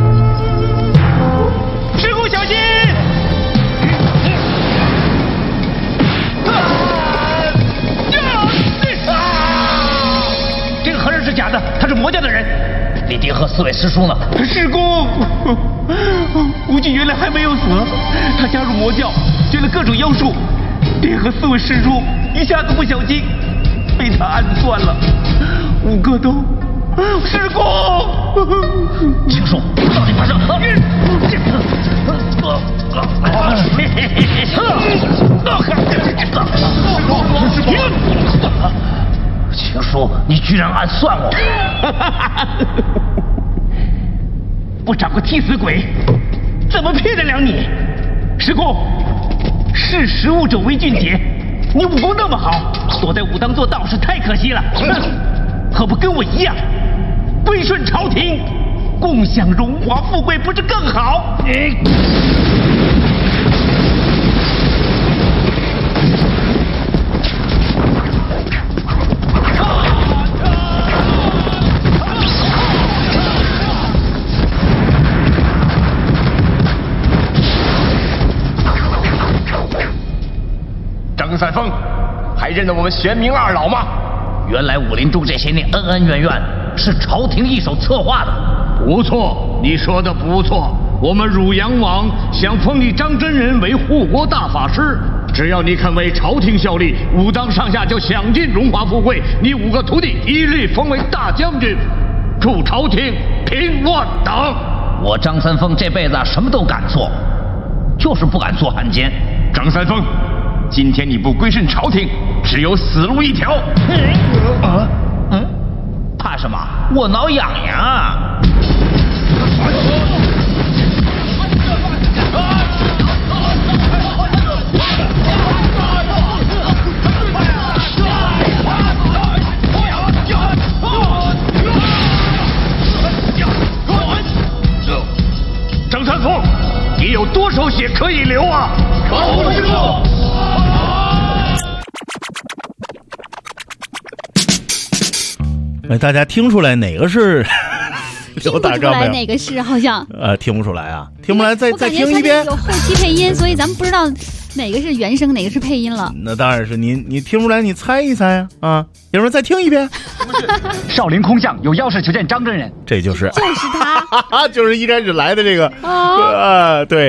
师姑小心！这个和尚是假的，他是魔教的人。李丁和4位师叔呢？师公，无忌原来还没有死，他加入魔教，学了各种妖术。丁和4位师叔一下子不小心被他暗算了，5个都。师公，请说，到底发生？请说，你居然暗算我！我找个替死鬼，怎么骗得了你？师公，识时务者为俊杰，你武功那么好，躲在武当做道士太可惜了。何不跟我一样，归顺朝廷，共享荣华富贵，不是更好？ 张三丰，还认得我们玄冥二老吗？ 原来武林中这些年恩恩怨怨是朝廷一手策划的。 不错，你说的不错。我们汝阳王想封你张真人为护国大法师，只要你肯为朝廷效力，武当上下就享尽荣华富贵。你5个徒弟一律封为大将军，助朝廷平乱党。 我张三丰这辈子什么都敢做，就是不敢做汉奸。 张三丰，今天你不归顺朝廷，只有死路一条。 怕什么？我挠痒痒。 张三丰，你有多少血可以流啊？ 口师傅。 大家听出来哪个是刘大章没有？听不出来哪个是，好像听不出来啊，听不出来，再听一遍。 有后期配音，所以咱们不知道哪个是原声，哪个是配音了。 那当然是你听出来，你猜一猜啊！有人再听一遍。 少林空相有要事求见张真人， 这就是他， 就是一开始来的这个对，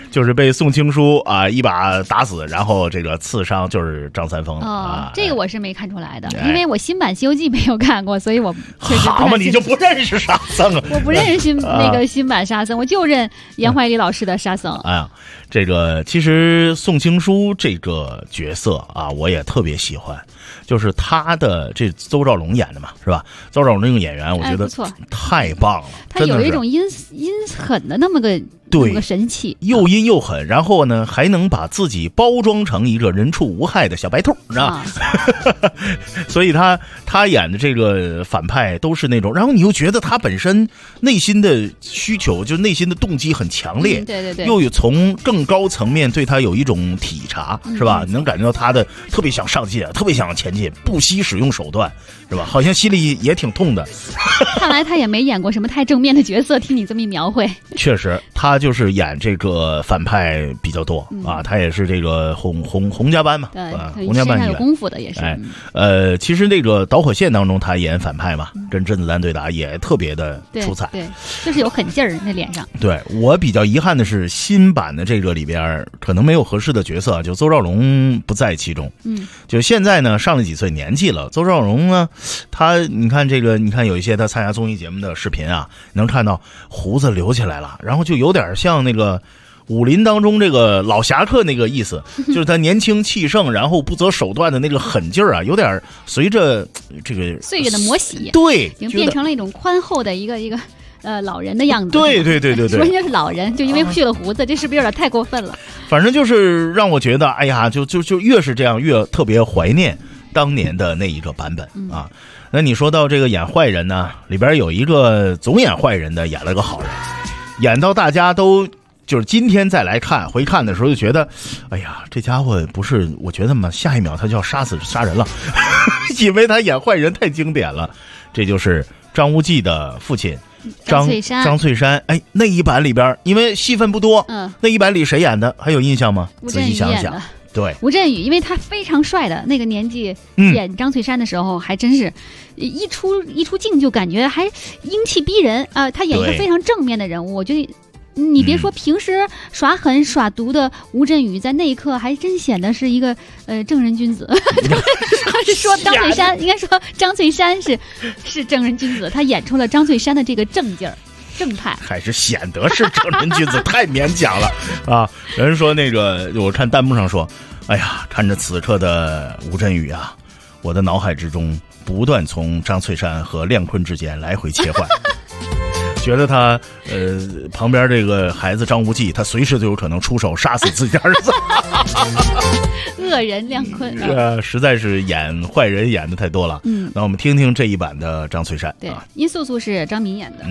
就是被宋青书啊一把打死，然后这个刺伤就是张三丰啊。 这个我是没看出来的，因为我新版《西游记》没有看过，所以我确实好嘛，你就不认识沙僧啊？ 我不认识新版沙僧，我就认严怀礼老师的沙僧。 哎呀，这个其实宋青书这个角色啊，我也特别喜欢。就是他的这邹兆龙演的嘛，是吧？邹兆龙这个演员，我觉得太棒了， 他有一种阴狠的那么个神气， 又阴又狠，然后呢还能把自己包装成一个人畜无害的小白兔，你知道吗？所以他演的这个反派都是那种，然后你又觉得他本身内心的需求，就是内心的动机很强烈， 对， 又有从更高层面对他有一种体察，是吧？你能感觉到他的特别想上进，特别想前进，不惜使用手段，是吧？好像心里也挺痛的。 看来他也没演过什么太正面的角色，听你这么一描绘， 确实他就是演这个反派比较多啊，他也是这个洪家班嘛，洪家班身上有功夫的也是。 其实那个导火线当中他演反派嘛，跟甄子丹对打也特别的出彩， 对，就是有狠劲儿那脸上。 对，我比较遗憾的是新版的这个里边可能没有合适的角色，就邹兆龙不在其中。就现在呢上了几岁年纪了，邹兆龙呢，你看有一些他参加综艺节目的视频啊，能看到胡子留起来了，然后就有点像那个武林当中这个老侠客那个意思，就是他年轻气盛，然后不择手段的那个狠劲儿啊，有点随着这个岁月的磨洗， 对， 已经变成了一种宽厚的一个老人的样子。 对， 说人家是老人，就因为去了胡子，这是不是有点太过分了？ 反正就是让我觉得，哎呀，就越是这样，越特别怀念当年的那一个版本啊。那你说到这个演坏人呢，里边有一个总演坏人的演了个好人，演到大家都就是今天再来回看的时候就觉得，哎呀，这家伙不是，我觉得嘛，下一秒他就要杀人了，因为他演坏人太经典了。这就是张无忌的父亲张翠山。哎，那一版里边因为戏份不多，那一版里谁演的还有印象吗？仔细想想。对， 吴镇宇，因为他非常帅的那个年纪，演张翠山的时候，还真是一出镜就感觉还英气逼人啊！他演一个非常正面的人物，我觉得你别说平时耍狠耍毒的吴镇宇，在那一刻还真显得是一个正人君子。是说张翠山，应该说张翠山是正人君子，他演出了张翠山的这个正劲儿。正派还是显得是正人君子，太勉强了啊！人说那个，我看弹幕上说，哎呀，看着此刻的吴镇宇啊，我的脑海之中不断从张翠山和亮坤之间来回切换，觉得他旁边这个孩子张无忌，他随时都有可能出手杀死自己的儿子。 恶人亮坤， 实在是演坏人演的太多了。那我们听听这一版的张翠山。 对，殷素素是张敏演的。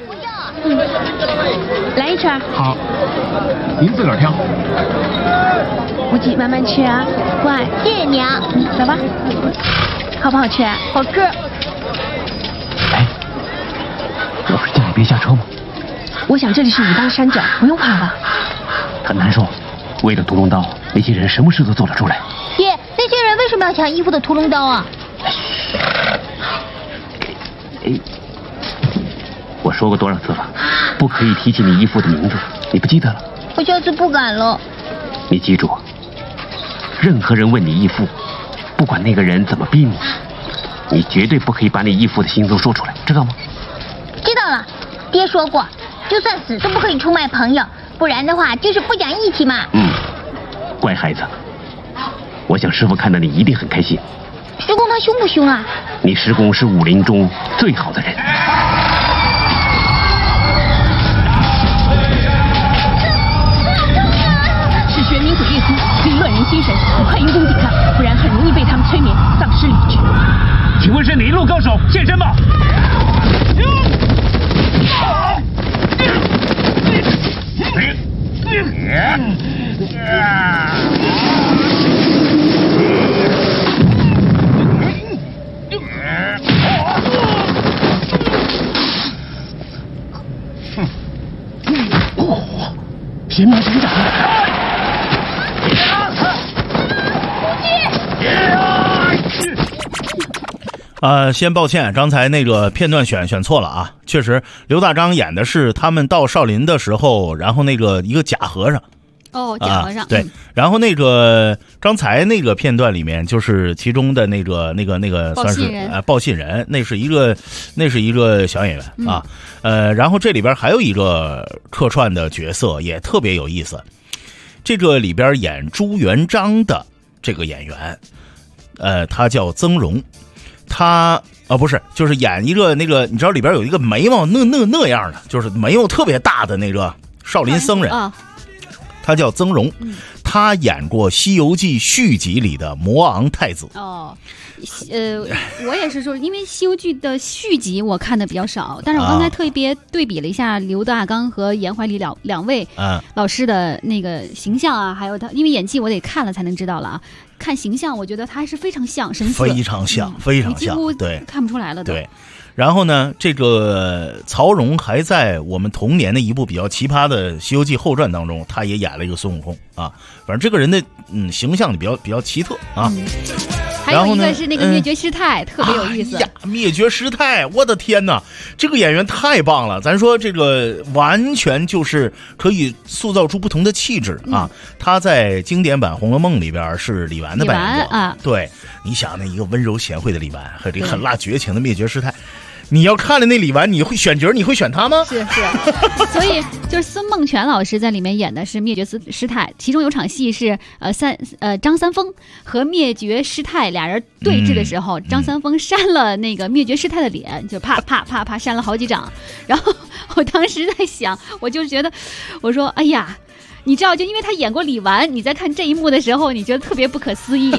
来一圈。 好，您自个儿挑。 无忌，慢慢吃啊，乖。 谢谢你啊。 走吧。好不好吃？ 好吃。 哎，我不是叫你别下车吗？ 我想这里是武当山脚，不用怕吧？ 很难受，为了屠龙刀，那些人什么事都做得出来。 爹，那些人为什么要抢义父的屠龙刀啊？ 我说过多少次了，不可以提起你义父的名字，你不记得了？ 我下次不敢了。 你记住，任何人问你义父，不管那个人怎么逼你，你绝对不可以把你义父的行踪说出来，知道吗？ 知道了，爹说过，就算死都不可以出卖朋友，不然的话就是不讲义气嘛。 乖孩子，我想师父看到你一定很开心。 师公他凶不凶啊？ 你师公是武林中最好的人。 是玄冥鬼猎蛛，可以乱人心神，你快用功抵抗，不然很容易被他们催眠，丧失理智。 请问是哪一路高手？现身吧！ 神魔神掌！ 先抱歉，刚才那个片段选错了啊。确实，刘大章演的是他们到少林的时候，然后那个一个假和尚讲和尚对。然后那个刚才那个片段里面，就是其中的那个算是报信人，那是一个小演员啊。然后这里边还有一个客串的角色也特别有意思，这个里边演朱元璋的这个演员，他叫曾荣，他不是，就是演一个你知道里边有一个眉毛那样的，就是眉毛特别大的那个少林僧人。他叫曾荣，他演过《西游记》续集里的魔昂太子。 我也是说，因为《西游记》的续集我看的比较少，但是我刚才特别对比了一下刘大刚和严怀礼两位老师的那个形象啊，还有他，因为演技我得看了才能知道了啊。看形象，我觉得他还是非常像神似， 非常像，非常像， 几乎对， 看不出来了。 对。然后呢，这个曹荣还在我们童年的一部比较奇葩的《西游记后传》当中，他也演了一个孙悟空啊。反正这个人的形象比较奇特啊。 还有一个是那个灭绝师太，特别有意思。 灭绝师太，我的天哪，这个演员太棒了！咱说这个完全就是可以塑造出不同的气质啊。他在经典版《红楼梦》里边是李纨的扮演者啊。对，你想那一个温柔贤惠的李纨和这个狠辣绝情的灭绝师太。你要看了那李纨，你会选角，你会选他吗？ 是，所以就是孙梦泉老师在里面演的是灭绝师太，其中有场戏是张三丰和灭绝师太俩人对峙的时候，张三丰扇了那个灭绝师太的脸，就啪啪啪啪扇了好几掌。然后我当时在想，我就觉得，我说哎呀。你知道，就因为他演过李纨，你在看这一幕的时候，你觉得特别不可思议。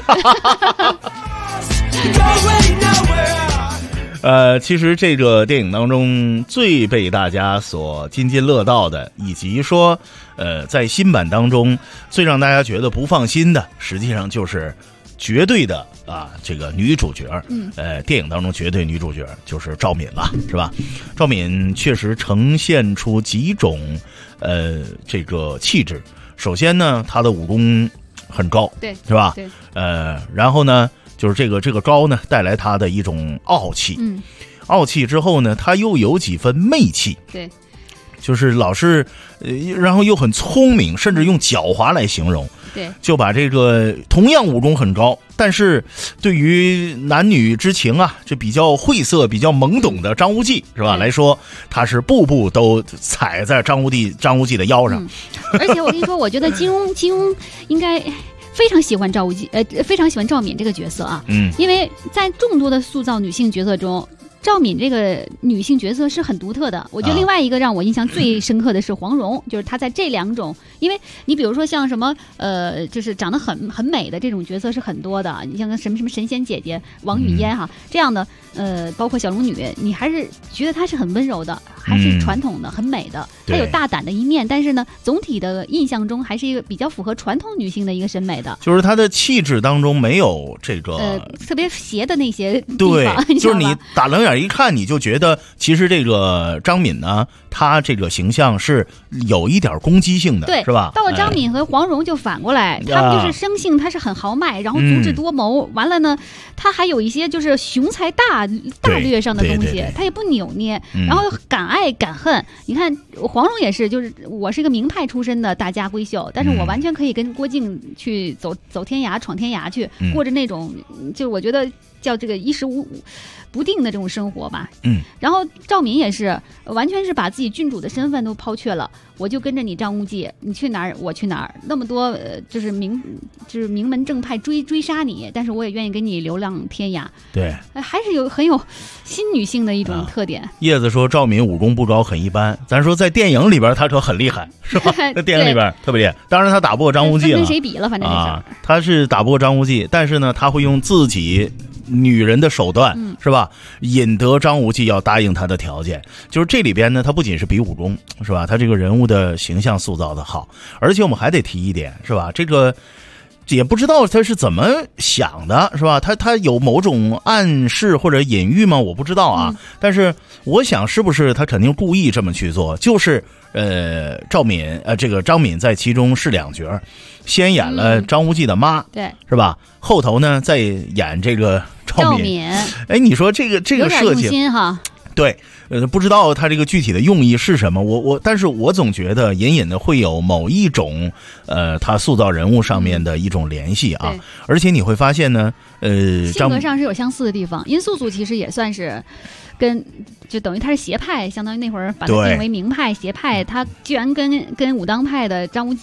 其实这个电影当中最被大家所津津乐道的，以及说在新版当中最让大家觉得不放心的，实际上就是绝对的这个女主角，电影当中绝对女主角就是赵敏了，是吧？赵敏确实呈现出几种这个气质。首先呢，她的武功很高， 对， 是吧？ 对。 然后呢，就是这个高呢，带来她的一种傲气。傲气之后呢，她又有几分媚气。 对。 就是老是，然后又很聪明，甚至用狡猾来形容。 对， 就把这个同样武功很高，但是对于男女之情啊，这比较晦涩、比较懵懂的张无忌是吧？来说，他是步步都踩在张无忌的腰上。 而且我跟你说，我觉得金庸应该非常喜欢赵无忌，非常喜欢赵敏这个角色啊。因为在众多的塑造女性角色中。赵敏这个女性角色是很独特的，我觉得另外一个让我印象最深刻的是黄蓉，就是她在这两种，因为你比如说像什么就是长得很美的这种角色是很多的，你像个什么神仙姐姐王语嫣哈这样的，包括小龙女，你还是觉得她是很温柔的，还是传统的，很美的，她有大胆的一面，但是呢，总体的印象中还是一个比较符合传统女性的一个审美的， 就是她的气质当中没有这个特别邪的那些地方， 对，就是你打冷眼一看，你就觉得其实这个张敏呢，她这个形象是有一点攻击性的， 对， 是吧？ 到了张敏和黄蓉就反过来，他们就是生性，他是很豪迈，然后足智多谋，完了呢，他还有一些就是雄才大略上的东西，他也不扭捏，然后敢爱敢恨。你看黄蓉也是，就是我是一个名派出身的大家闺秀，但是我完全可以跟郭靖去走天涯、闯天涯去，过着那种，就我觉得叫这个衣食不定的这种生活吧。然后赵敏也是完全是把自己郡主的身份都抛却了，我就跟着你张无忌，你去哪儿我去哪儿，那么多就是名门正派追杀你，但是我也愿意跟你流浪天涯。 对， 还是很有新女性的一种特点。 叶子说赵敏武功不高，很一般。咱说在电影里边她可很厉害，是吧？在电影里边特别厉害。当然她打不过张无忌了， 跟谁比了？反正她是打不过张无忌，但是呢，她会用自己女人的手段，是吧？引得张无忌要答应他的条件。就是这里边呢，他不仅是比武功，是吧？他这个人物的形象塑造的好，而且我们还得提一点，是吧？这个也不知道他是怎么想的，是吧？他有某种暗示或者隐喻吗？我不知道啊。但是我想，是不是他肯定故意这么去做？就是这个张敏在其中是两角，先演了张无忌的妈， 对， 是吧？后头呢再演这个赵敏。 哎， 你说这个设计， 有点用心哈。 对，不知道他这个具体的用意是什么，但是我总觉得隐隐的会有某一种他塑造人物上面的一种联系啊，而且你会发现呢， 性格上是有相似的地方。殷素素其实也算是就等于他是邪派，相当于那会儿把他定为明派邪派，他居然跟武当派的张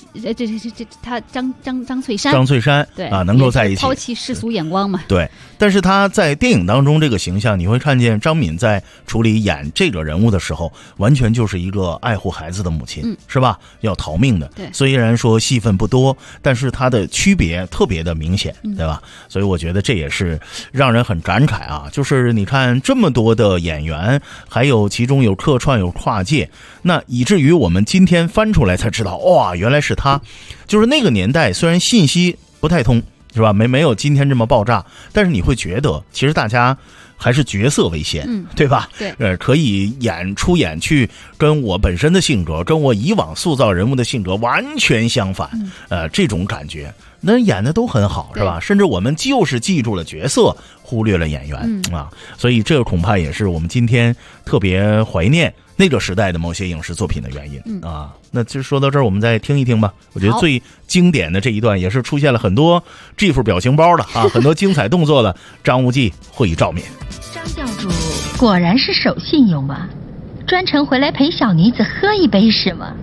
翠山对啊能够在一起， 抛弃世俗眼光嘛。 对，但是他在电影当中这个形象，你会看见张敏在处理演这个人物的时候，完全就是一个爱护孩子的母亲，是吧？要逃命的。 对， 虽然说戏份不多，但是他的区别特别的明显，对吧？所以我觉得这也是让人很感慨啊，就是你看这么多的演员，还有其中有客串有跨界，那以至于我们今天翻出来才知道，哇，原来是他。就是那个年代虽然信息不太通，是吧？没有今天这么爆炸，但是你会觉得其实大家还是角色为先，对吧？ 对， 可以出演去跟我本身的性格，跟我以往塑造人物的性格完全相反，这种感觉，那演的都很好，是吧？甚至我们就是记住了角色，忽略了演员啊，所以这个恐怕也是我们今天特别怀念那个时代的某些影视作品的原因啊。那就说到这儿，我们再听一听吧。我觉得最经典的这一段也是出现了很多 GIF 表情包的啊，很多精彩动作的张无忌会议赵敏。 张教主果然是守信用啊，专程回来陪小女子喝一杯是吗？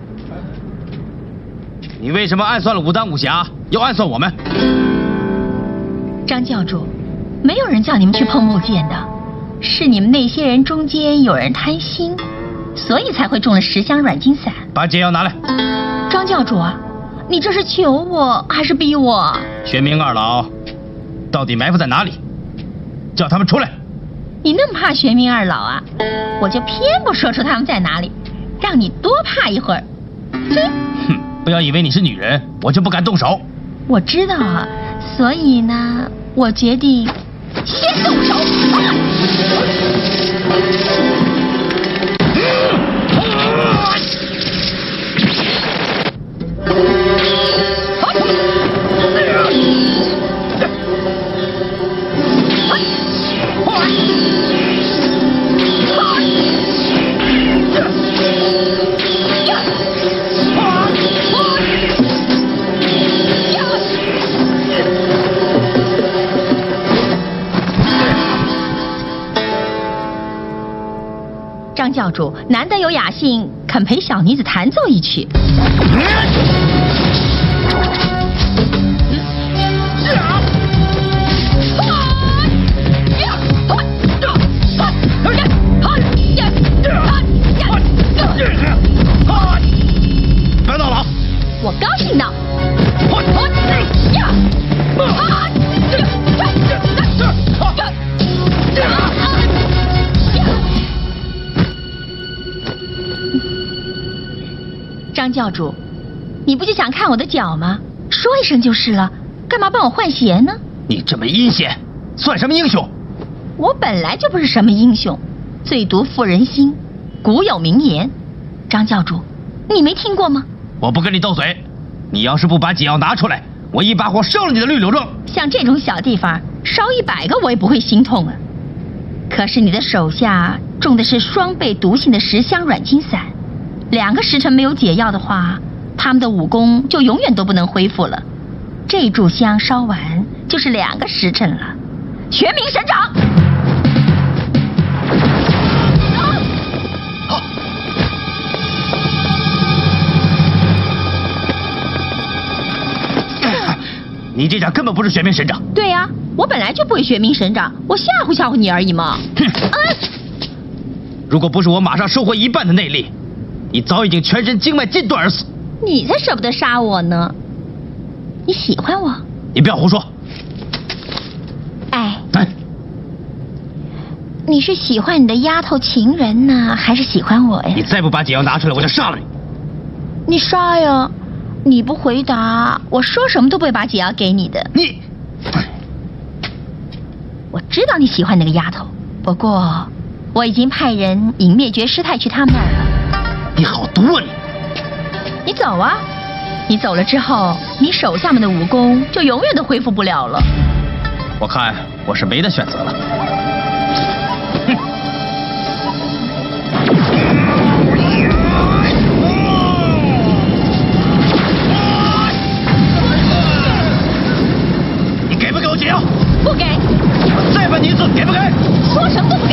你为什么暗算了武当武侠，要暗算我们？ 张教主，没有人叫你们去碰木剑的，是你们那些人中间有人贪心，所以才会中了10箱软筋散。 把解药拿来。 张教主啊，你这是求我还是逼我？ 玄冥二老到底埋伏在哪里？叫他们出来。 你那么怕玄冥二老啊？我就偏不说出他们在哪里，让你多怕一会儿。 哼，不要以为你是女人，我就不敢动手。 我知道啊，所以呢，我决定先动手。张教主难得有雅兴，肯陪小女子弹奏一曲。 别闹了， 我高兴闹。张教主，你不就想看我的脚吗？说一声就是了，干嘛帮我换鞋呢？ 你这么阴险，算什么英雄？ 我本来就不是什么英雄，最毒妇人心，古有名言。张教主，你没听过吗？ 我不跟你斗嘴，你要是不把解药拿出来，我一把火烧了你的绿柳证。 像这种小地方烧100个我也不会心痛啊。可是你的手下中的是双倍毒性的10箱软筋散，2个时辰没有解药的话，他们的武功就永远都不能恢复了。这炷香烧完就是2个时辰了。玄冥神掌！ 你这掌根本不是玄冥神掌。 对呀，我本来就不会玄冥神掌，我吓唬吓唬你而已嘛。 如果不是我马上收回1半的内力，你早已经全身经脉尽断而死。 你才舍不得杀我呢！你喜欢我？ 你不要胡说。 哎，你是喜欢你的丫头情人呢，还是喜欢我呀？ 你再不把解药拿出来，我就杀了你。 你杀呀！你不回答，我说什么都不会把解药给你的。 你， 我知道你喜欢那个丫头，不过我已经派人引灭绝师太去他们那儿了。 你好毒啊你！ 你走啊！你走了之后，你手下们的武功就永远都恢复不了了。 我看我是没得选择了。 说什么都不给。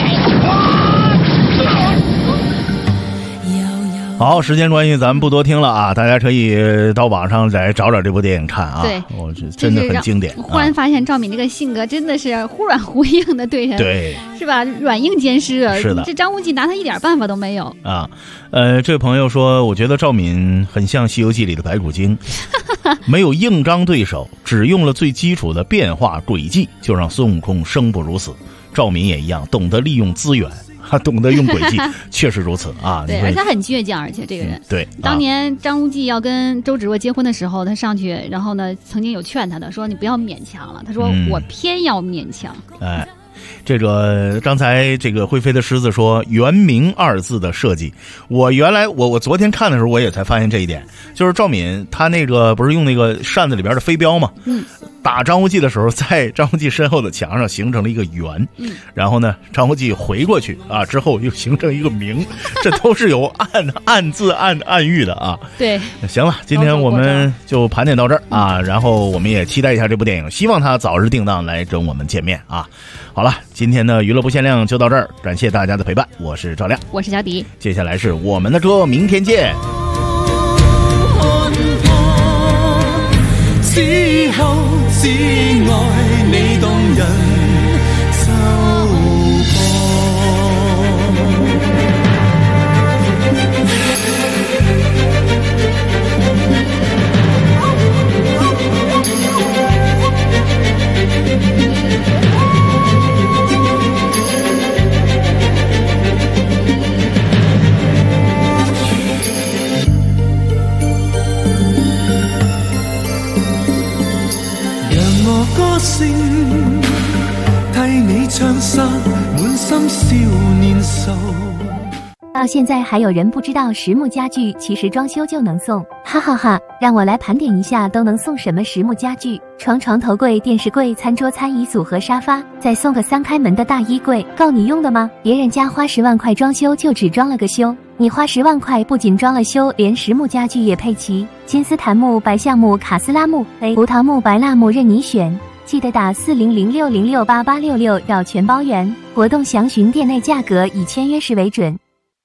好，时间关系咱们不多听了啊，大家可以到网上来找找这部电影看啊。 对， 我这真的很经典。 忽然发现赵敏这个性格真的是忽软忽硬的对人， 对， 是吧？软硬兼施啊。 是的， 这张无忌拿他一点办法都没有啊。这位朋友说，我觉得赵敏很像《西游记》里的白骨精，没有硬刚对手，只用了最基础的变化轨迹，就让孙悟空生不如死。赵敏也一样，懂得利用资源。他懂得用轨迹，确实如此啊！ 对，而且他很倔强，而且这个人， 对， 当年张无忌要跟周芷若结婚的时候，他上去，然后呢，曾经有劝他的，说你不要勉强了。他说我偏要勉强。 哎，这个刚才这个会飞的狮子说“元明”二字的设计，我原来我昨天看的时候，我也才发现这一点，就是赵敏他那个不是用那个扇子里边的飞镖嘛，打张无忌的时候，在张无忌身后的墙上形成了一个圆，然后呢，张无忌回过去啊，之后又形成一个明，这都是有暗字暗喻的啊。 对， 行了，今天我们就盘点到这儿啊，然后我们也期待一下这部电影，希望它早日定档来跟我们见面啊。好了，今天的娱乐不限量就到这儿，感谢大家的陪伴，我是赵亮， 我是小迪， 接下来是我们的歌，明天见。 之后只愛你動人就歌聲替你唱殺滿心少年愁。 到現在還有人不知道實木家具其實裝修就能送，哈哈哈！讓我來盤點一下都能送什麼實木家具：床、頭櫃、電視櫃、餐桌、餐椅組和沙發，再送個3開門的大衣櫃，夠你用的嗎？別人家花10萬塊裝修就只裝了個修，你花10萬塊不僅裝了修，連實木家具也配齊，金絲檀木、白橡木、卡斯拉木、葡萄木、白蠟木任你選。記得打4006068866要全包圓，活動詳詢店內價格，以簽約時為準。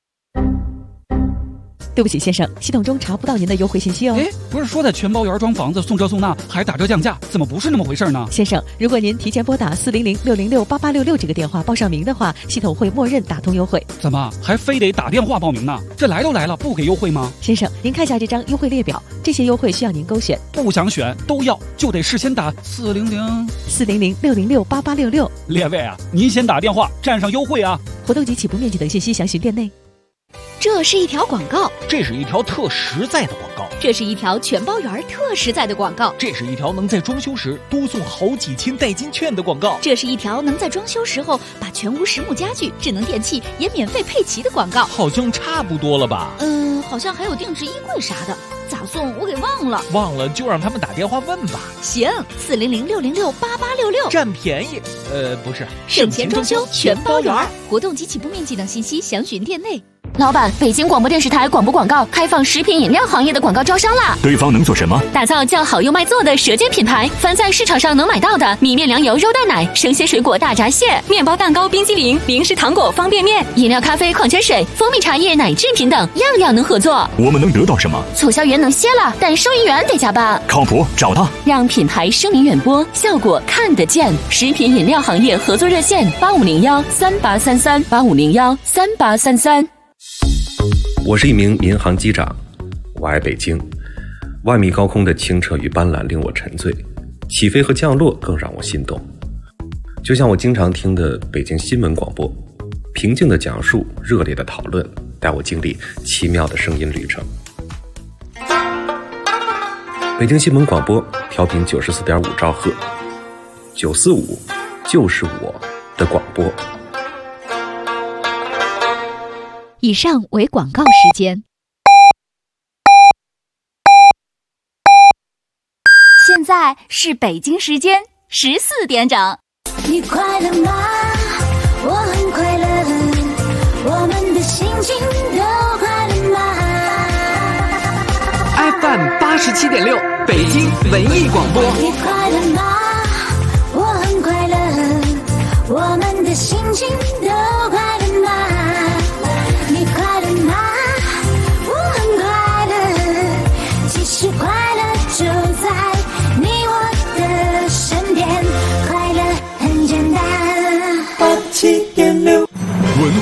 对不起，先生，系统中查不到您的优惠信息哦。 哎，不是说在全包圆装房子送这送那还打折降价，怎么不是那么回事呢？ 先生，如果您提前拨打4006068866这个电话报上名的话，系统会默认打通优惠。 怎么还非得打电话报名呢？这来都来了，不给优惠吗？ 先生，您看下这张优惠列表，这些优惠需要您勾选， 不想选都要，就得事先打 4006068866。 列位啊，您先打电话占上优惠啊！ 活动及起步面积等信息详询店内。 这是一条广告， 这是一条特实在的广告， 这是一条全包圆特实在的广告， 这是一条能在装修时多送好几千代金券的广告， 这是一条能在装修时候把全屋实木家具、智能电器也免费配齐的广告。 好像差不多了吧？ 好像还有定制衣柜啥的，咋送我给忘了。 忘了就让他们打电话问吧。 行，4006068866， 占便宜。不是， 省钱装修全包圆，活动及起步面积等信息详询店内。 老板，北京广播电视台广播广告开放食品饮料行业的广告招商啦！ 对方能做什么？ 打造叫好又卖座的舌尖品牌，凡在市场上能买到的米面粮油肉蛋奶、生鲜水果大闸蟹、面包蛋糕、冰激凌、零食糖果、方便面、饮料咖啡、矿泉水、蜂蜜茶叶、奶制品等，样样能合作。 我们能得到什么？ 促销员能歇了，但收银员得加班。 靠谱，找他， 让品牌声名远播，效果看得见。食品饮料行业合作热线8501383385013833。 我是一名民航机长，我爱北京。万米高空的清澈与斑斓令我沉醉，起飞和降落更让我心动。就像我经常听的北京新闻广播，平静的讲述，热烈的讨论，带我经历奇妙的声音旅程。北京新闻广播调频94.5兆赫，945就是我的广播。 以上为广告时间。现在是北京时间14点整。 你快乐吗？我很快乐，我们的心情都快乐吗 ？FM 87.6，北京文艺广播。 你快乐吗？我很快乐，我们的心情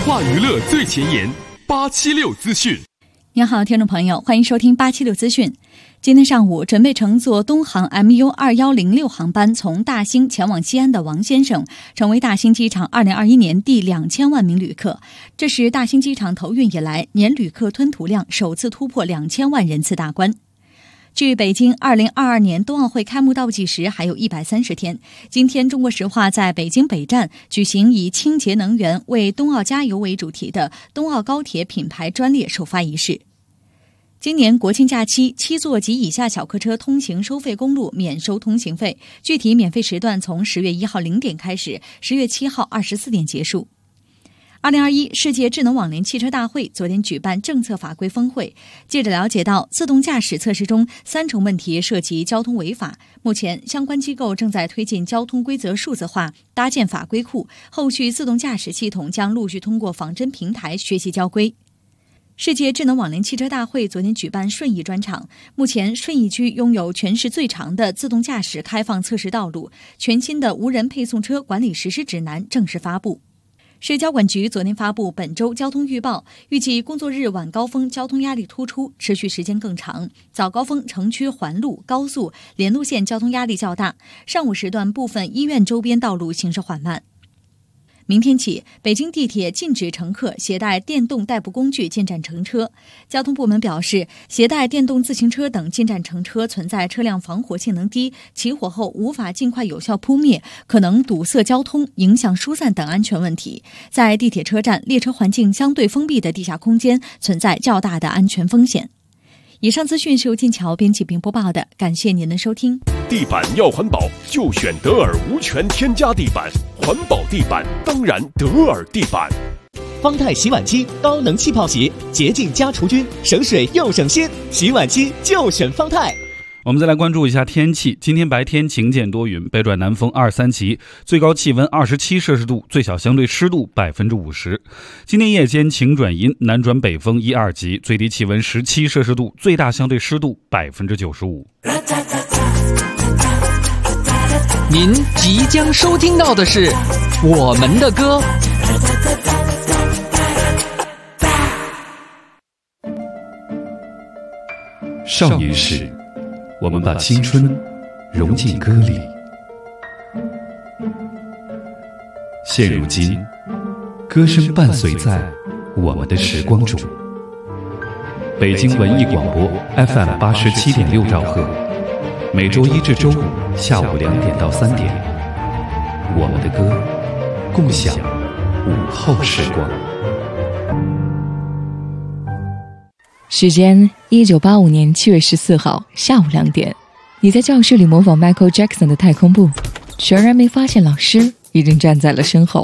话娱乐最前沿，876资讯。 您好，听众朋友，欢迎收听876资讯。今天上午，准备乘坐东航 MU2106 航班从大兴前往西安的王先生，成为大兴机场2021年第2000万名旅客。这是大兴机场投运以来年旅客吞吐量首次突破2000万人次大关。距北京2022年冬奥会开幕倒计时还有130天，今天中国石化在北京北站举行以清洁能源为冬奥加油为主题的冬奥高铁品牌专列首发仪式。今年国庆假期，7座及以下小客车通行收费公路免收通行费，具体免费时段从10月1号0点开始，10月7号24点结束。2021世界智能网联汽车大会昨天举办政策法规峰会，记者了解到，自动驾驶测试中3种问题涉及交通违法，目前相关机构正在推进交通规则数字化，搭建法规库，后续自动驾驶系统将陆续通过仿真平台学习交规。世界智能网联汽车大会昨天举办顺义专场，目前顺义区拥有全市最长的自动驾驶开放测试道路，全新的无人配送车管理实施指南正式发布。市交管局昨天发布本周交通预报，预计工作日晚高峰交通压力突出，持续时间更长；早高峰城区环路、高速、连路线交通压力较大，上午时段部分医院周边道路行驶缓慢。明天起，北京地铁禁止乘客携带电动代步工具进站乘车。交通部门表示，携带电动自行车等进站乘车存在车辆防火性能低、起火后无法尽快有效扑灭、可能堵塞交通、影响疏散等安全问题。在地铁车站、列车环境相对封闭的地下空间存在较大的安全风险。以上资讯是由金桥编辑并播报的，感谢您的收听。 地板要环保，就选德尔无醛添加地板，环保地板当然德尔地板。 方太洗碗机高能气泡洗，洁净加除菌，省水又省心，洗碗机就选方太。 我们再来关注一下天气。今天白天晴间多云，北转南风2、3级，最高气温27摄氏度，最小相对湿度50%。今天夜间晴转阴，南转北风1、2级，最低气温17摄氏度，最大相对湿度95%。 您即将收听到的是我们的歌。 少年时，我们把青春融进歌里，现如今，歌声伴随在我们的时光中。北京文艺广播 FM 87.6兆赫，每周一至周五下午2点到3点，我们的歌，共享午后时光。 时间1985年7月14号下午2点，你在教室里模仿 Michael Jackson 的太空步，全然没发现老师已经站在了身后。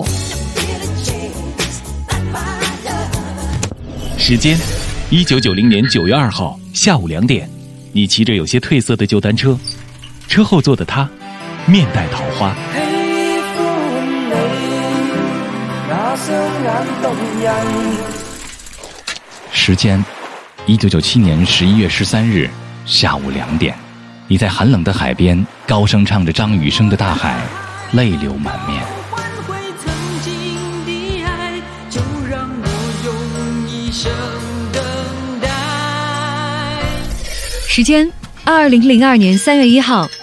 时间1990年9月2号下午2点，你骑着有些褪色的旧单车，车后座的他面带桃花。时间1997年11月13日下午2点，你在寒冷的海边高声唱着张雨生的《大海》，泪流满面。 时间2002年3月1号